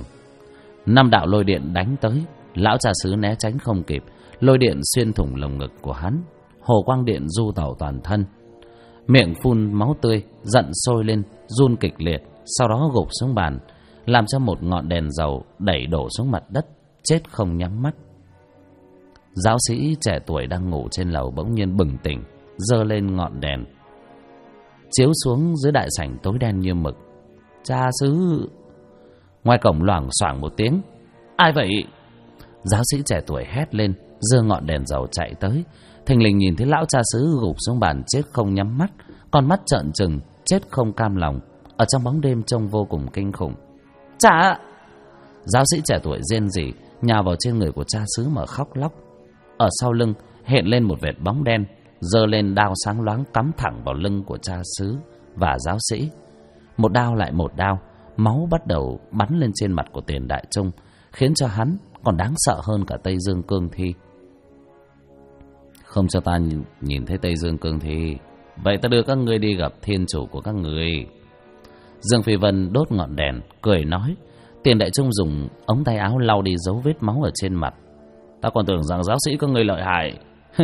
5 đạo lôi điện đánh tới, lão cha xứ né tránh không kịp, lôi điện xuyên thủng lồng ngực của hắn, hồ quang điện du tẩu toàn thân, miệng phun máu tươi, giận sôi lên, run kịch liệt, sau đó gục xuống bàn, làm cho một ngọn đèn dầu đẩy đổ xuống mặt đất, chết không nhắm mắt. Giáo sĩ trẻ tuổi đang ngủ trên lầu bỗng nhiên bừng tỉnh, giơ lên ngọn đèn, chiếu xuống dưới đại sảnh tối đen như mực. Cha xứ! Ngoài cổng loảng xoảng một tiếng. Ai vậy? Giáo sĩ trẻ tuổi hét lên, giơ ngọn đèn dầu chạy tới, thình lình nhìn thấy lão cha xứ gục xuống bàn chết không nhắm mắt, con mắt trợn trừng, chết không cam lòng, ở trong bóng đêm trông vô cùng kinh khủng. Cha! Giáo sĩ trẻ tuổi rên rỉ, nhào vào trên người của cha xứ mà khóc lóc. Ở sau lưng hiện lên một vệt bóng đen, giơ lên đao sáng loáng cắm thẳng vào lưng của cha xứ và giáo sĩ. Một đao lại một đao, máu bắt đầu bắn lên trên mặt của Tiền Đại Trung, khiến cho hắn còn đáng sợ hơn cả Tây Dương Cương Thi. Không cho ta nhìn thấy Tây Dương Cương Thi, vậy ta đưa các ngươi đi gặp thiên chủ của các ngươi. Dương Phi Vân đốt ngọn đèn, cười nói. Tiền Đại Trung dùng ống tay áo lau đi dấu vết máu ở trên mặt. Ta còn tưởng rằng giáo sĩ các ngươi lợi hại,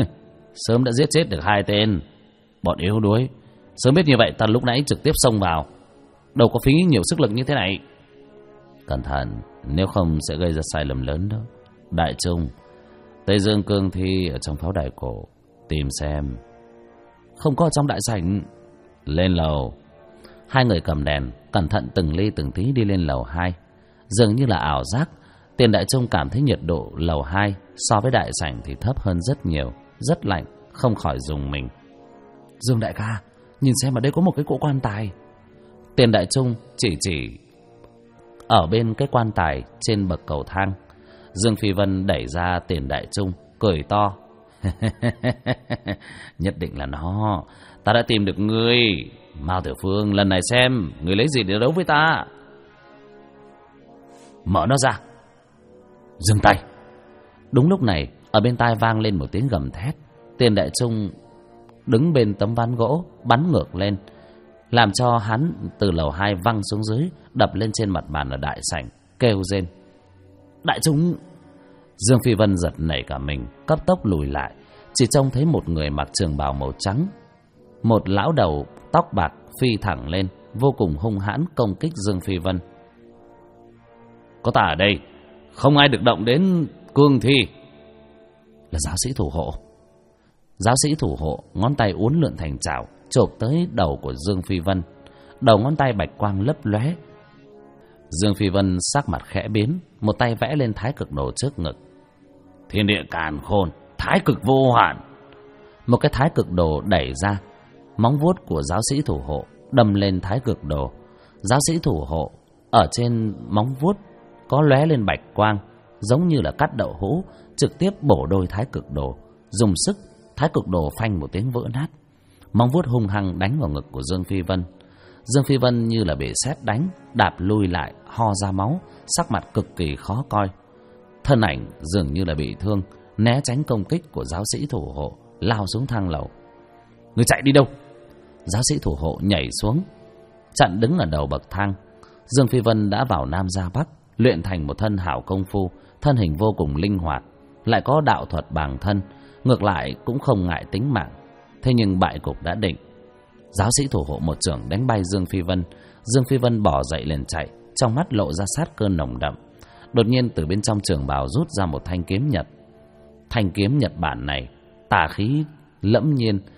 sớm đã giết chết được 2 tên, bọn yếu đuối. Sớm biết như vậy ta lúc nãy trực tiếp xông vào, đâu có phí nhiều sức lực như thế này. Cẩn thận, nếu không sẽ gây ra sai lầm lớn đó. Đại Trung, Tây Dương Cương Thi ở trong pháo đài cổ, tìm xem. Không có ở trong đại sảnh. Lên lầu. 2 người cầm đèn cẩn thận từng ly từng tí đi lên lầu 2. Dường như là ảo giác, Tiền Đại Trung cảm thấy nhiệt độ lầu 2 so với đại sảnh thì thấp hơn rất nhiều, rất lạnh, không khỏi rùng mình. Dương đại ca, nhìn xem ở đây có một cái cỗ quan tài. Tiền Đại Trung chỉ ở bên cái quan tài trên bậc cầu thang. Dương Phi Vân đẩy ra Tiền Đại Trung, cười to. Nhất định là nó. Ta đã tìm được ngươi. Mao Tiểu Phương, lần này xem ngươi lấy gì để đấu với ta. Mở nó ra. Dừng tay. Đúng lúc này, ở bên tai vang lên một tiếng gầm thét. Tiền Đại Trung đứng bên tấm ván gỗ, bắn ngược lên, làm cho hắn từ lầu 2 văng xuống dưới, đập lên trên mặt bàn ở đại sảnh, kêu rên. Đại Trung! Dương Phi Vân giật nảy cả mình, cấp tốc lùi lại, chỉ trông thấy một người mặc trường bào màu trắng, một lão đầu tóc bạc phi thẳng lên, vô cùng hung hãn công kích Dương Phi Vân. Có ta ở đây, không ai được động đến Cương Thi. Là giáo sĩ thủ hộ. Giáo sĩ thủ hộ ngón tay uốn lượn thành chảo, chộp tới đầu của Dương Phi Vân. Đầu ngón tay bạch quang lấp lóe. Dương Phi Vân sắc mặt khẽ biến, một tay vẽ lên thái cực đồ trước ngực. Thiên địa càn khôn, thái cực vô hạn. Một cái thái cực đồ đẩy ra, móng vuốt của giáo sĩ thủ hộ đâm lên thái cực đồ. Giáo sĩ thủ hộ ở trên móng vuốt có lóe lên bạch quang, giống như là cắt đậu hũ, trực tiếp bổ đôi thái cực đồ. Dùng sức, thái cực đồ phanh một tiếng vỡ nát. Móng vuốt hung hăng đánh vào ngực của Dương Phi Vân. Dương Phi Vân như là bị sét đánh, đạp lui lại, ho ra máu, sắc mặt cực kỳ khó coi. Thân ảnh dường như là bị thương, né tránh công kích của giáo sĩ thủ hộ, lao xuống thang lầu. Người chạy đi đâu? Giáo sĩ thủ hộ nhảy xuống, chặn đứng ở đầu bậc thang. Dương Phi Vân đã vào Nam ra Bắc, luyện thành một thân hảo công phu, thân hình vô cùng linh hoạt, lại có đạo thuật bàng thân, ngược lại cũng không ngại tính mạng. Thế nhưng bại cục đã định. Giáo sĩ thủ hộ một chưởng đánh bay Dương Phi Vân. Dương Phi Vân bỏ dậy liền chạy, trong mắt lộ ra sát cơ nồng đậm. Đột nhiên từ bên trong trường bào rút ra một thanh kiếm Nhật. Thanh kiếm Nhật Bản này tà khí lẫm nhiên,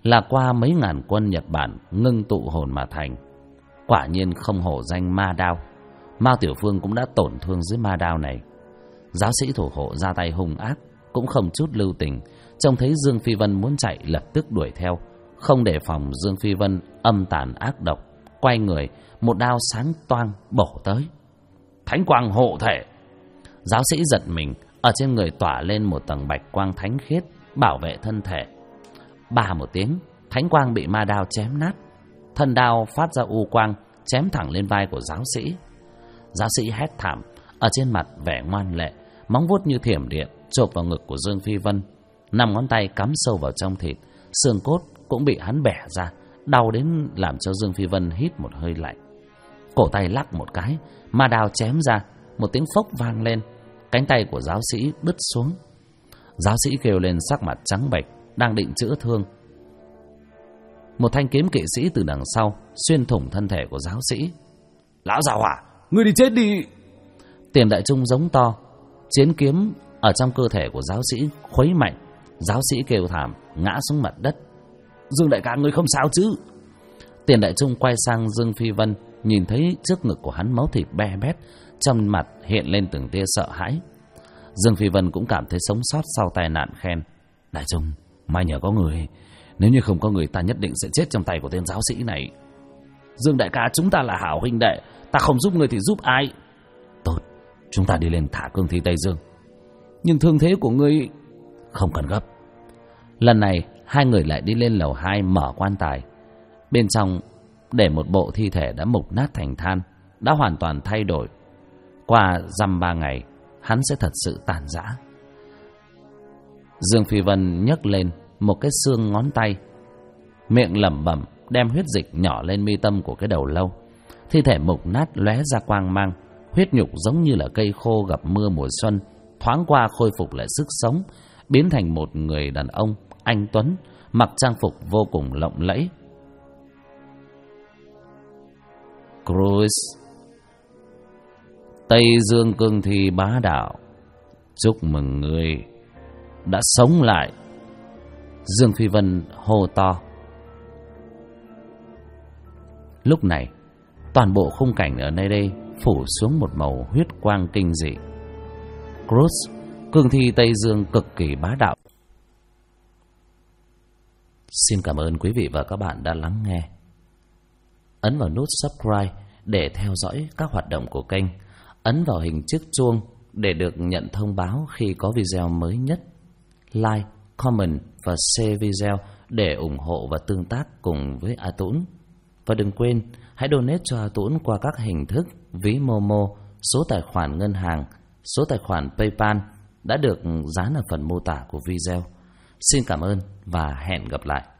là qua mấy ngàn quân Nhật Bản ngưng tụ hồn mà thành. Quả nhiên không hổ danh ma đao. Mao Tiểu Phương cũng đã tổn thương dưới ma đao này. Giáo sĩ thủ hộ ra tay hung ác, cũng không chút lưu tình. Trông thấy Dương Phi Vân muốn chạy, lập tức đuổi theo. Không đề phòng, Dương Phi Vân âm tàn ác độc, quay người, một đao sáng toang bổ tới. Thánh quang hộ thể. Giáo sĩ giật mình, ở trên người tỏa lên một tầng bạch quang thánh khiết, bảo vệ thân thể. Ba một tiếng, thánh quang bị ma đao chém nát. Thân đao phát ra u quang, chém thẳng lên vai của giáo sĩ. Giáo sĩ hét thảm, ở trên mặt vẻ ngoan lệ, móng vuốt như thiểm điện chộp vào ngực của Dương Phi Vân. 5 ngón tay cắm sâu vào trong thịt, xương cốt cũng bị hắn bẻ ra, đau đến làm cho Dương Phi Vân hít một hơi lạnh. Cổ tay lắc một cái, ma đao chém ra, một tiếng phốc vang lên, cánh tay của giáo sĩ đứt xuống. Giáo sĩ kêu lên sắc mặt trắng bệch, đang định chữa thương. Một thanh kiếm kỵ sĩ từ đằng sau xuyên thủng thân thể của giáo sĩ. Lão già hỏa, ngươi đi chết đi! Tiền Đại Trung giống to. Chiến kiếm ở trong cơ thể của giáo sĩ khuấy mạnh. Giáo sĩ kêu thảm, ngã xuống mặt đất. Dương đại ca, ngươi không sao chứ? Tiền Đại Trung quay sang Dương Phi Vân, nhìn thấy trước ngực của hắn máu thịt be bét, trong mặt hiện lên từng tia sợ hãi. Dương Phi Vân cũng cảm thấy sống sót sau tai nạn, khen: Đại Trung, may nhờ có người, nếu như không có người ta nhất định sẽ chết trong tay của tên giáo sĩ này. Dương đại ca, chúng ta là hảo huynh đệ, ta không giúp người thì giúp ai? Tốt, chúng ta đi lên thả cương thi Tây Dương. Nhưng thương thế của ngươi không cần gấp. Lần này hai người lại đi lên lầu 2 mở quan tài. Bên trong để một bộ thi thể đã mục nát thành than, đã hoàn toàn thay đổi. Qua dăm 3 ngày, hắn sẽ thật sự tàn rã. Dương Phi Vân nhấc lên một cái xương ngón tay, miệng lẩm bẩm đem huyết dịch nhỏ lên mi tâm của cái đầu lâu. Thi thể mục nát lóe ra quang mang, huyết nhục giống như là cây khô gặp mưa mùa xuân, thoáng qua khôi phục lại sức sống, biến thành một người đàn ông anh tuấn, mặc trang phục vô cùng lộng lẫy. Cruz, Tây Dương cương thi bá đạo, chúc mừng ngươi đã sống lại. Dương Phi Vân hô to. Lúc này toàn bộ khung cảnh ở nơi đây phủ xuống một màu huyết quang kinh dị. Cruz, cương thi Tây Dương cực kỳ bá đạo. Xin cảm ơn quý vị và các bạn đã lắng nghe. Ấn vào nút subscribe để theo dõi các hoạt động của kênh. Ấn vào hình chiếc chuông để được nhận thông báo khi có video mới nhất. Like, comment và share video để ủng hộ và tương tác cùng với A Tũng. Và đừng quên, hãy donate cho A Tũng qua các hình thức ví Momo, số tài khoản ngân hàng, số tài khoản PayPal đã được dán ở phần mô tả của video. Xin cảm ơn và hẹn gặp lại.